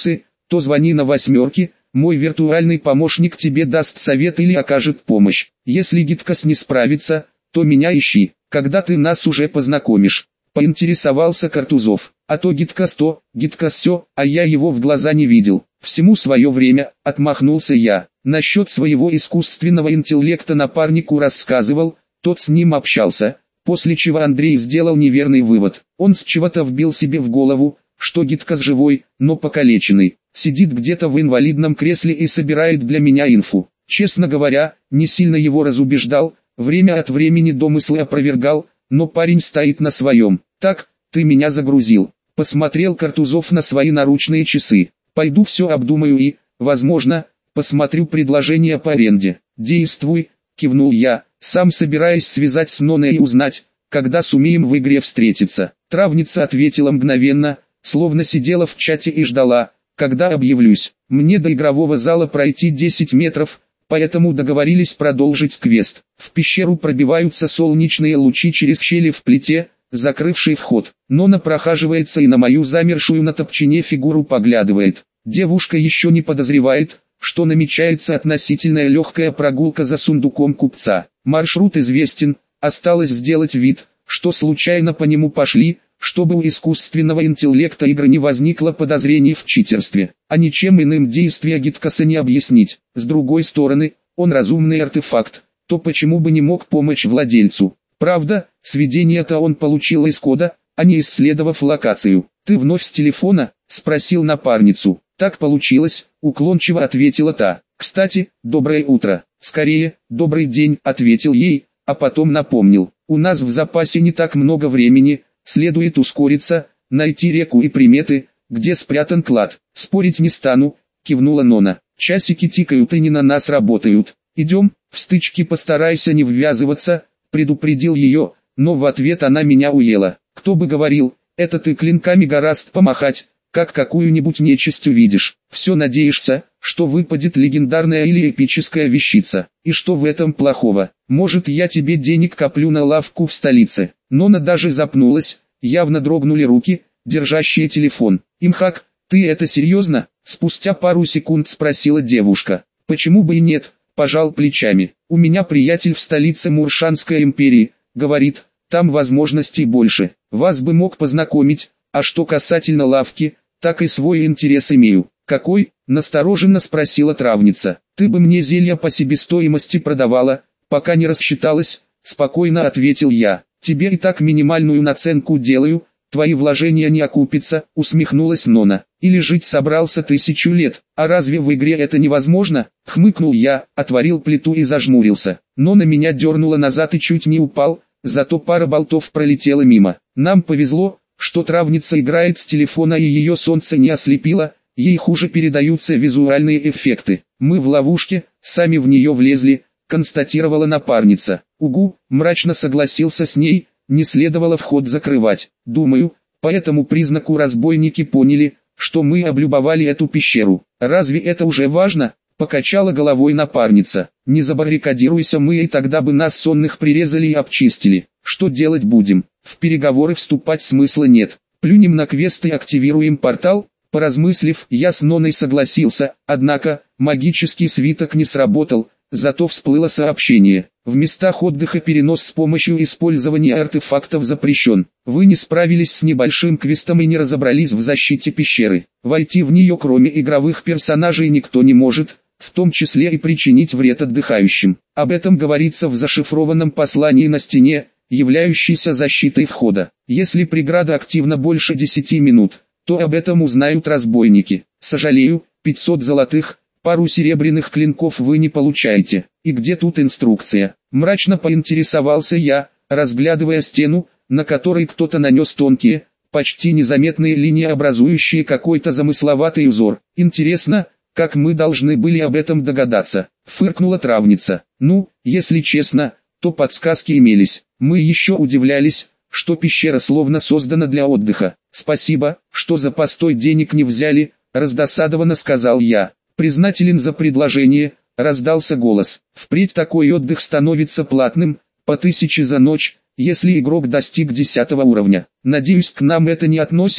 то звони на восьмерки, мой виртуальный помощник тебе даст совет или окажет помощь. Если Гиткас не справится, то меня ищи, когда ты нас уже познакомишь. Поинтересовался Картузов. А то Гиткас то, Гиткас сё, а я его в глаза не видел. Всему свое время, отмахнулся я. Насчет своего искусственного интеллекта напарнику рассказывал, тот с ним общался, после чего Андрей сделал неверный вывод. Он с чего-то вбил себе в голову, что Гиткас живой, но покалеченный, сидит где-то в инвалидном кресле и собирает для меня инфу. Честно говоря, не сильно его разубеждал, время от времени домыслы опровергал, но парень стоит на своем. Так, ты меня загрузил. Посмотрел Картузов на свои наручные часы. Пойду все обдумаю и, возможно, посмотрю предложение по аренде. Действуй, кивнул я, сам собираясь связать с Ноной и узнать, когда сумеем в игре встретиться. Травница ответила мгновенно, словно сидела в чате и ждала, когда объявлюсь. Мне до игрового зала пройти десять метров, поэтому договорились продолжить квест. В пещеру пробиваются солнечные лучи через щели в плите, закрывший вход. Нона прохаживается и на мою замершую на топчине фигуру поглядывает. Девушка еще не подозревает, что намечается относительная легкая прогулка за сундуком купца. Маршрут известен, осталось сделать вид, что случайно по нему пошли, чтобы у искусственного интеллекта игры не возникло подозрений в читерстве. А ничем иным действия Гиткаса не объяснить. С другой стороны, он разумный артефакт, то почему бы не мог помочь владельцу? Правда, сведения-то он получил из кода, а не исследовав локацию. «Ты вновь с телефона?» – спросил напарницу. «Так получилось», – уклончиво ответила та. «Кстати, доброе утро». «Скорее, добрый день», – ответил ей, а потом напомнил. «У нас в запасе не так много времени, следует ускориться, найти реку и приметы, где спрятан клад». «Спорить не стану», – кивнула Нона. «Часики тикают и не на нас работают. Идем, в стычки постарайся не ввязываться», – предупредил ее, но в ответ она меня уела. «Кто бы говорил, это ты клинками гораст помахать, как какую-нибудь нечисть увидишь. Все надеешься, что выпадет легендарная или эпическая вещица. И что в этом плохого? Может, я тебе денег коплю на лавку в столице?» Нона даже запнулась, явно дрогнули руки, держащие телефон. «Имхак, ты это серьезно?» Спустя пару секунд спросила девушка. «Почему бы и нет?» Пожал плечами. «У меня приятель в столице Муршанской империи, говорит, там возможностей больше. Вас бы мог познакомить, а что касательно лавки, так и свой интерес имею». «Какой?» – настороженно спросила травница. «Ты бы мне зелья по себестоимости продавала, пока не рассчиталась», – спокойно ответил я. «Тебе и так минимальную наценку делаю, твои вложения не окупятся», – усмехнулась Нона. «Или жить собрался тысячу лет, а разве в игре это невозможно?» – хмыкнул я, отворил плиту и зажмурился. Нона меня дернула назад и чуть не упал, зато пара болтов пролетела мимо. Нам повезло, что травница играет с телефона и ее солнце не ослепило, ей хуже передаются визуальные эффекты. «Мы в ловушке, сами в нее влезли», – констатировала напарница. «Угу», – мрачно согласился с ней, не следовало вход закрывать. «Думаю, по этому признаку разбойники поняли, что мы облюбовали эту пещеру. Разве это уже важно?» – покачала головой напарница. «Не забаррикадируйся мы, и тогда бы нас сонных прирезали и обчистили. Что делать будем? В переговоры вступать смысла нет. Плюнем на квест и активируем портал?» Поразмыслив, я с Ноной согласился, однако, магический свиток не сработал, зато всплыло сообщение. В местах отдыха перенос с помощью использования артефактов запрещен. Вы не справились с небольшим квестом и не разобрались в защите пещеры. Войти в нее кроме игровых персонажей никто не может, в том числе и причинить вред отдыхающим. Об этом говорится в зашифрованном послании на стене, являющейся защитой входа. Если преграда активна больше десяти минут, то об этом узнают разбойники. Сожалею, пятьсот золотых, пару серебряных клинков вы не получаете. И где тут инструкция? Мрачно поинтересовался я, разглядывая стену, на которой кто-то нанес тонкие, почти незаметные линии, образующие какой-то замысловатый узор. Интересно, как мы должны были об этом догадаться? Фыркнула травница. Ну, если честно, то подсказки имелись. Мы еще удивлялись, что пещера словно создана для отдыха. «Спасибо, что за постой денег не взяли», — раздосадованно сказал я. «Признателен за предложение», — раздался голос. «Впредь такой отдых становится платным, по тысяче за ночь, если игрок достиг десятого уровня. Надеюсь, к нам это не относится», —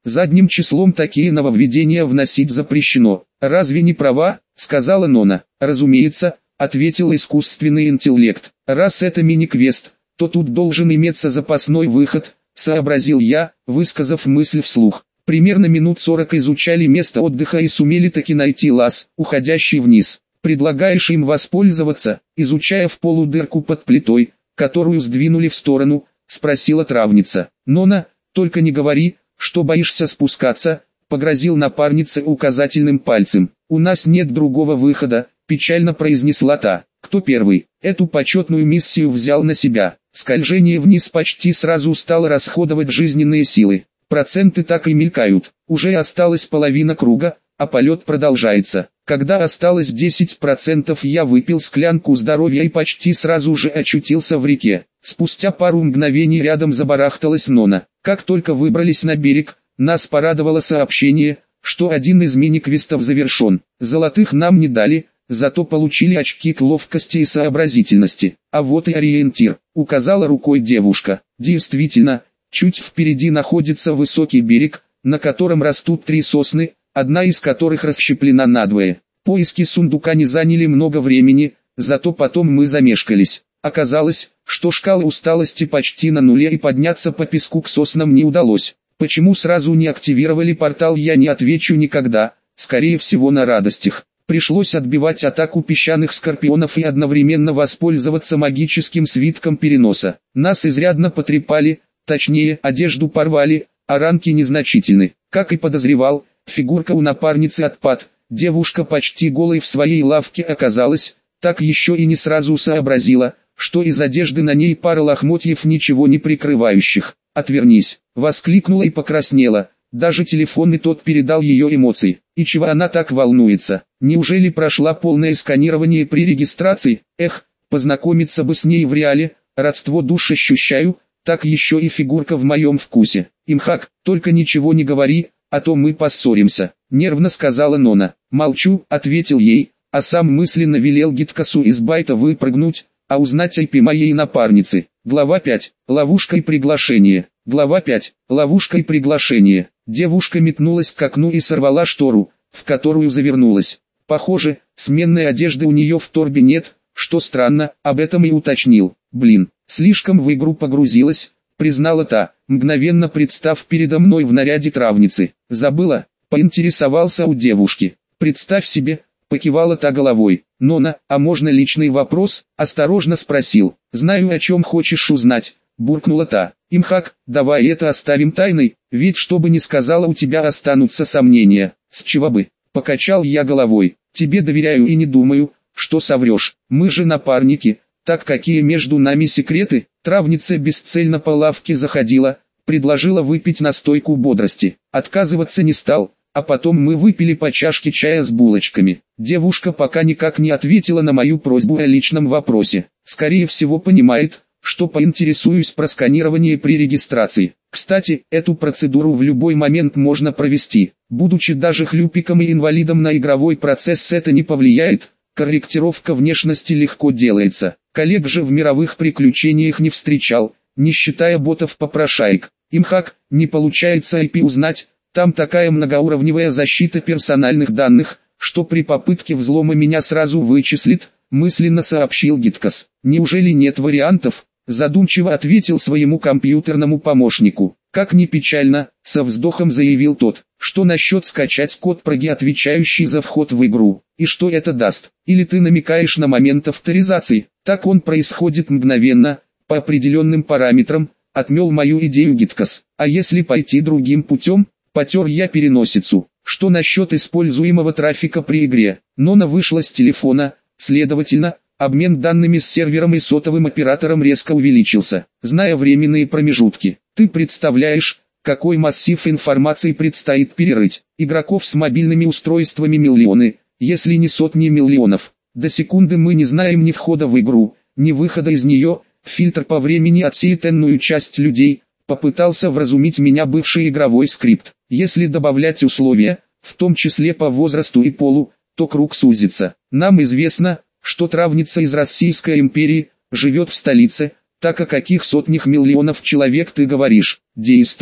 Задним числом такие нововведения вносить запрещено. Разве не права, сказала Нона. Разумеется, ответил искусственный интеллект. Раз это мини-квест, то тут должен иметься запасной выход, сообразил я, высказав мысль вслух. Примерно минут сорок изучали место отдыха и сумели таки найти лаз, уходящий вниз. Предлагаешь им воспользоваться, изучая в полу дырку под плитой, которую сдвинули в сторону, спросила травница. Нона, только не говори, что боишься спускаться, погрозил напарнице указательным пальцем. У нас нет другого выхода, печально произнесла та. Кто первый? Эту почетную миссию взял на себя. Скольжение вниз почти сразу стало расходовать жизненные силы. Проценты так и мелькают. Уже осталась половина круга, а полет продолжается. Когда осталось десять процентов, я выпил склянку здоровья и почти сразу же очутился в реке. Спустя пару мгновений рядом забарахталась Нона. Как только выбрались на берег, нас порадовало сообщение, что один из мини-квестов завершен. Золотых нам не дали, зато получили очки к ловкости и сообразительности. А вот и ориентир, указала рукой девушка. Действительно, чуть впереди находится высокий берег, на котором растут три сосны, одна из которых расщеплена надвое. Поиски сундука не заняли много времени, зато потом мы замешкались. Оказалось, что шкала усталости почти на нуле и подняться по песку к соснам не удалось. Почему сразу не активировали портал, я не отвечу никогда, скорее всего на радостях. Пришлось отбивать атаку песчаных скорпионов и одновременно воспользоваться магическим свитком переноса. Нас изрядно потрепали, точнее одежду порвали, а ранки незначительны. Как и подозревал, фигурка у напарницы отпад, девушка почти голой в своей лавке оказалась, так еще и не сразу сообразила, что из одежды на ней пара лохмотьев ничего не прикрывающих. «Отвернись!» — воскликнула и покраснела, даже телефон и тот передал ее эмоции. И чего она так волнуется? Неужели прошла полное сканирование при регистрации? Эх, познакомиться бы с ней в реале, родство душ ощущаю, так еще и фигурка в моем вкусе. Имхак, только ничего не говори, а то мы поссоримся, нервно сказала Нона. Молчу, ответил ей, а сам мысленно велел Гиткасу из байта выпрыгнуть, а узнать ай пи моей напарницы. Глава пять. Ловушка и приглашение. Глава пять. Ловушка и приглашение. Девушка метнулась к окну и сорвала штору, в которую завернулась. Похоже, сменной одежды у нее в торбе нет, что странно, об этом и уточнил. Блин, слишком в игру погрузилась, признала та, мгновенно представ передо мной в наряде травницы. Забыла, поинтересовался у девушки. Представь себе, покивала та головой. Нона, а можно личный вопрос? Осторожно спросил. Знаю, о чем хочешь узнать, буркнула та. Имхак, давай это оставим тайной, ведь что бы ни сказала, у тебя останутся сомнения. С чего бы? Покачал я головой. Тебе доверяю и не думаю, что соврешь. Мы же напарники, так какие между нами секреты? Травница бесцельно по лавке заходила, предложила выпить настойку бодрости. Отказываться не стал, а потом мы выпили по чашке чая с булочками. Девушка пока никак не ответила на мою просьбу о личном вопросе. Скорее всего понимает, что поинтересуюсь про сканирование при регистрации. Кстати, эту процедуру в любой момент можно провести. Будучи даже хлюпиком и инвалидом, на игровой процесс это не повлияет, корректировка внешности легко делается. Коллег же в мировых приключениях не встречал, не считая ботов-попрошаек. Имхак, не получается ай пи узнать, там такая многоуровневая защита персональных данных, что при попытке взлома меня сразу вычислит, мысленно сообщил Гиткас. Неужели нет вариантов? Задумчиво ответил своему компьютерному помощнику. Как ни печально, со вздохом заявил тот, что насчет скачать код проги, отвечающий за вход в игру, и что это даст. Или ты намекаешь на момент авторизации? Так он происходит мгновенно, по определенным параметрам, отмел мою идею Гиткас. А если пойти другим путем? Потер я переносицу. Что насчет используемого трафика при игре? Нона вышла с телефона, следовательно, обмен данными с сервером и сотовым оператором резко увеличился. Зная временные промежутки, ты представляешь, какой массив информации предстоит перерыть. Игроков с мобильными устройствами миллионы, если не сотни миллионов. До секунды мы не знаем ни входа в игру, ни выхода из нее. Фильтр по времени отсеет энную часть людей, попытался вразумить меня бывший игровой скрипт. Если добавлять условия, в том числе по возрасту и полу, то круг сузится. Нам известно, что травница из Российской империи живет в столице. Так о каких сотнях миллионов человек ты говоришь? Действуй.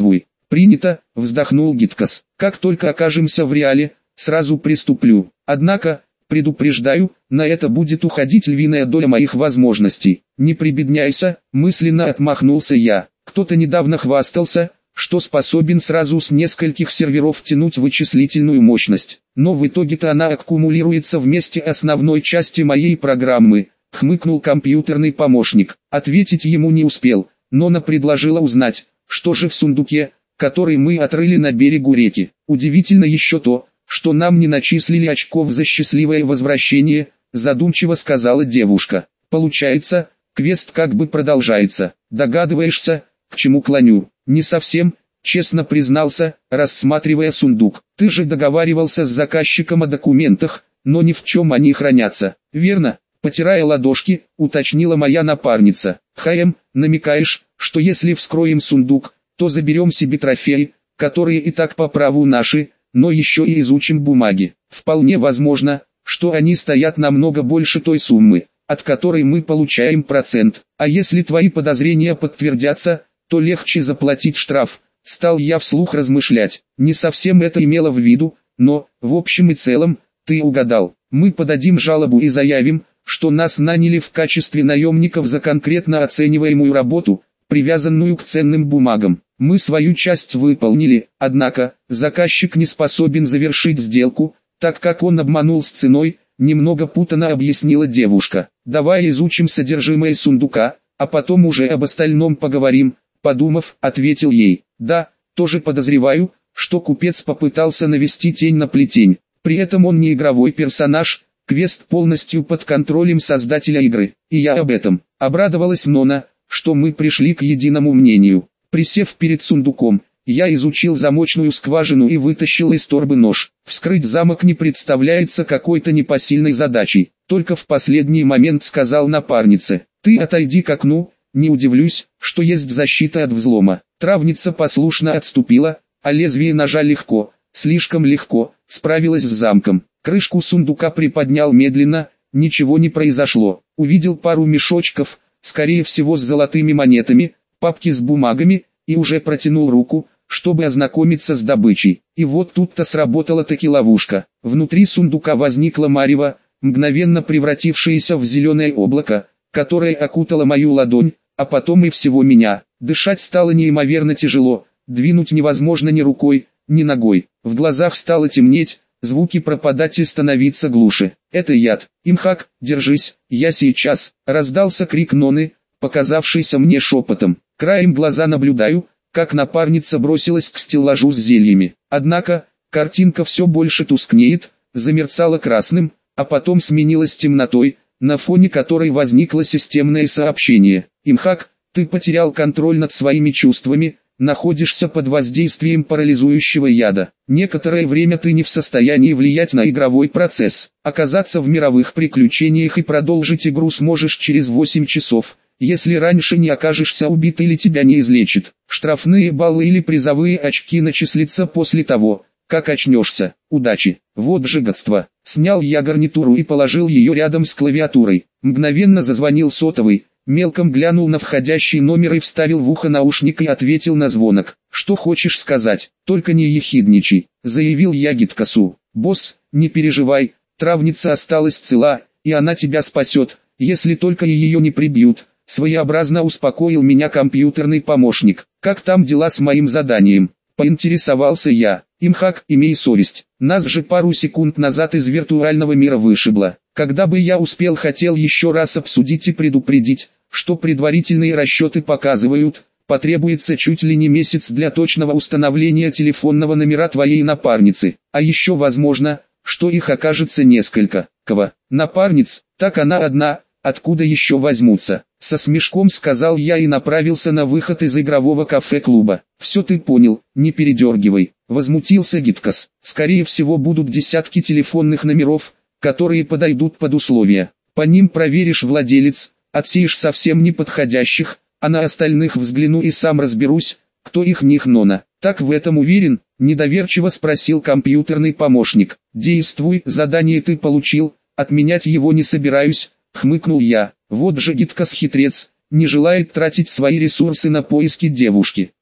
Принято, вздохнул Гиткас. Как только окажемся в реале, сразу приступлю. Однако, предупреждаю, на это будет уходить львиная доля моих возможностей. Не прибедняйся, мысленно отмахнулся я. Кто-то недавно хвастался, что способен сразу с нескольких серверов тянуть вычислительную мощность. Но в итоге-то она аккумулируется в месте основной части моей программы, хмыкнул компьютерный помощник. Ответить ему не успел, Нона предложила узнать, что же в сундуке, который мы отрыли на берегу реки. Удивительно еще то, что нам не начислили очков за счастливое возвращение, задумчиво сказала девушка. Получается, квест как бы продолжается. Догадываешься, к чему клоню? Не совсем, честно признался, рассматривая сундук. Ты же договаривался с заказчиком о документах, но ни в чем они хранятся. Верно? Потирая ладошки, уточнила моя напарница. Хм, намекаешь, что если вскроем сундук, то заберем себе трофеи, которые и так по праву наши, но еще и изучим бумаги. Вполне возможно, что они стоят намного больше той суммы, от которой мы получаем процент. А если твои подозрения подтвердятся, то легче заплатить штраф. Стал я вслух размышлять. Не совсем это имело в виду, но, в общем и целом, ты угадал. Мы подадим жалобу и заявим, что нас наняли в качестве наемников за конкретно оцениваемую работу, привязанную к ценным бумагам. Мы свою часть выполнили, однако, заказчик не способен завершить сделку, так как он обманул с ценой, немного путано объяснила девушка. Давай изучим содержимое сундука, а потом уже об остальном поговорим, подумав, ответил ей. Да, тоже подозреваю, что купец попытался навести тень на плетень. При этом он не игровой персонаж, квест полностью под контролем создателя игры. И я об этом. Обрадовалась Нона, что мы пришли к единому мнению. Присев перед сундуком, я изучил замочную скважину и вытащил из торбы нож. Вскрыть замок не представляется какой-то непосильной задачей. Только в последний момент сказал напарнице: ты отойди к окну, не удивлюсь, что есть защита от взлома. Травница послушно отступила, а лезвие ножа легко, слишком легко, справилась с замком. Крышку сундука приподнял медленно, ничего не произошло. Увидел пару мешочков, скорее всего с золотыми монетами, папки с бумагами, и уже протянул руку, чтобы ознакомиться с добычей. И вот тут-то сработала таки ловушка. Внутри сундука возникла марево, мгновенно превратившееся в зеленое облако, которое окутало мою ладонь, а потом и всего меня. Дышать стало неимоверно тяжело, двинуть невозможно ни рукой, ни ногой. В глазах стало темнеть, звуки пропадать и становиться глуше. Это яд. Имхак, держись, я сейчас. Раздался крик Ноны, показавшийся мне шепотом. Краем глаза наблюдаю, как напарница бросилась к стеллажу с зельями. Однако, картинка все больше тускнеет, замерцала красным, а потом сменилась темнотой, на фоне которой возникло системное сообщение. Имхак, ты потерял контроль над своими чувствами, находишься под воздействием парализующего яда. Некоторое время ты не в состоянии влиять на игровой процесс. Оказаться в мировых приключениях и продолжить игру сможешь через восемь часов, если раньше не окажешься убит или тебя не излечит. Штрафные баллы или призовые очки начислятся после того, как очнешься. Удачи. Вот же гадство. Снял я гарнитуру и положил ее рядом с клавиатурой. Мгновенно зазвонил сотовый. Мельком глянул на входящий номер и вставил в ухо наушник и ответил на звонок. «Что хочешь сказать? Только не ехидничай», — заявил я Гиткасу. «Босс, не переживай, травница осталась цела, и она тебя спасет, если только ее не прибьют», — своеобразно успокоил меня компьютерный помощник. «Как там дела с моим заданием?» — поинтересовался я. «Имхак, имей совесть, нас же пару секунд назад из виртуального мира вышибло. Когда бы я успел, хотел еще раз обсудить и предупредить, что предварительные расчеты показывают, потребуется чуть ли не месяц для точного установления телефонного номера твоей напарницы, а еще возможно, что их окажется несколько. Кого? Напарниц? Так она одна, откуда еще возьмутся?» Со смешком сказал я и направился на выход из игрового кафе-клуба. «Все ты понял, не передергивай», — возмутился Гиткас. «Скорее всего будут десятки телефонных номеров, которые подойдут под условия. По ним проверишь владелец, отсеешь совсем неподходящих, а на остальных взгляну и сам разберусь, кто их них Нона». «Так в этом уверен?» — недоверчиво спросил компьютерный помощник. «Действуй, задание ты получил, отменять его не собираюсь», — хмыкнул я. Вот же Гиткас хитрец, не желает тратить свои ресурсы на поиски девушки.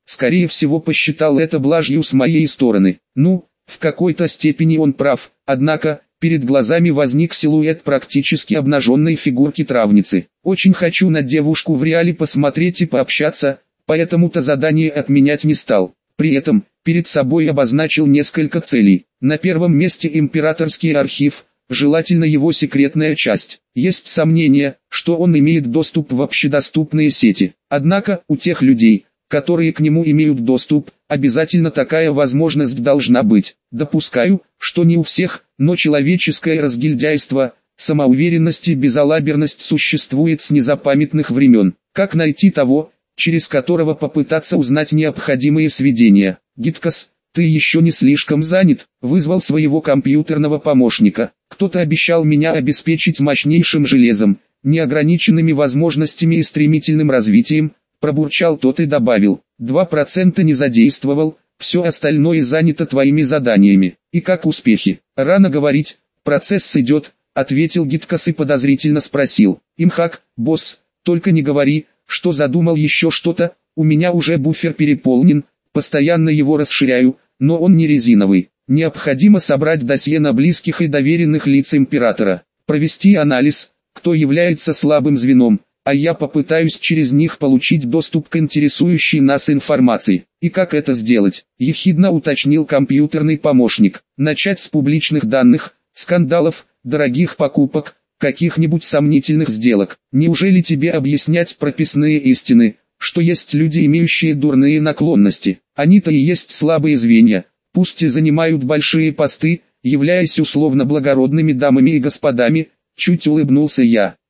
скорее всего посчитал это блажью с моей стороны. Ну, в какой-то степени он прав, однако, перед глазами возник силуэт практически обнаженной фигурки травницы. Очень хочу на девушку в реале посмотреть и пообщаться, поэтому-то задание отменять не стал. При этом, перед собой обозначил несколько целей. На первом месте императорский архив, желательно его секретная часть. Есть сомнения, что он имеет доступ в общедоступные сети. Однако, у тех людей, которые к нему имеют доступ, обязательно такая возможность должна быть. Допускаю, что не у всех, но человеческое разгильдяйство, самоуверенность и безалаберность существует с незапамятных времен. Как найти того, через которого попытаться узнать необходимые сведения? Гиткас, ты еще не слишком занят? Вызвал своего компьютерного помощника. Кто-то обещал меня обеспечить мощнейшим железом, неограниченными возможностями и стремительным развитием, пробурчал тот и добавил, два процента не задействовал, все остальное занято твоими заданиями. И как успехи? Рано говорить, процесс идет, ответил Гиткас и подозрительно спросил. Имхак, босс, только не говори, что задумал еще что-то, у меня уже буфер переполнен, постоянно его расширяю, но он не резиновый. Необходимо собрать досье на близких и доверенных лиц императора, провести анализ, кто является слабым звеном, а я попытаюсь через них получить доступ к интересующей нас информации. И как это сделать? Ехидно уточнил компьютерный помощник. Начать с публичных данных, скандалов, дорогих покупок, каких-нибудь сомнительных сделок. Неужели тебе объяснять прописные истины, что есть люди, имеющие дурные наклонности? Они-то и есть слабые звенья, пусть и занимают большие посты, являясь условно благородными дамами и господами, чуть улыбнулся я.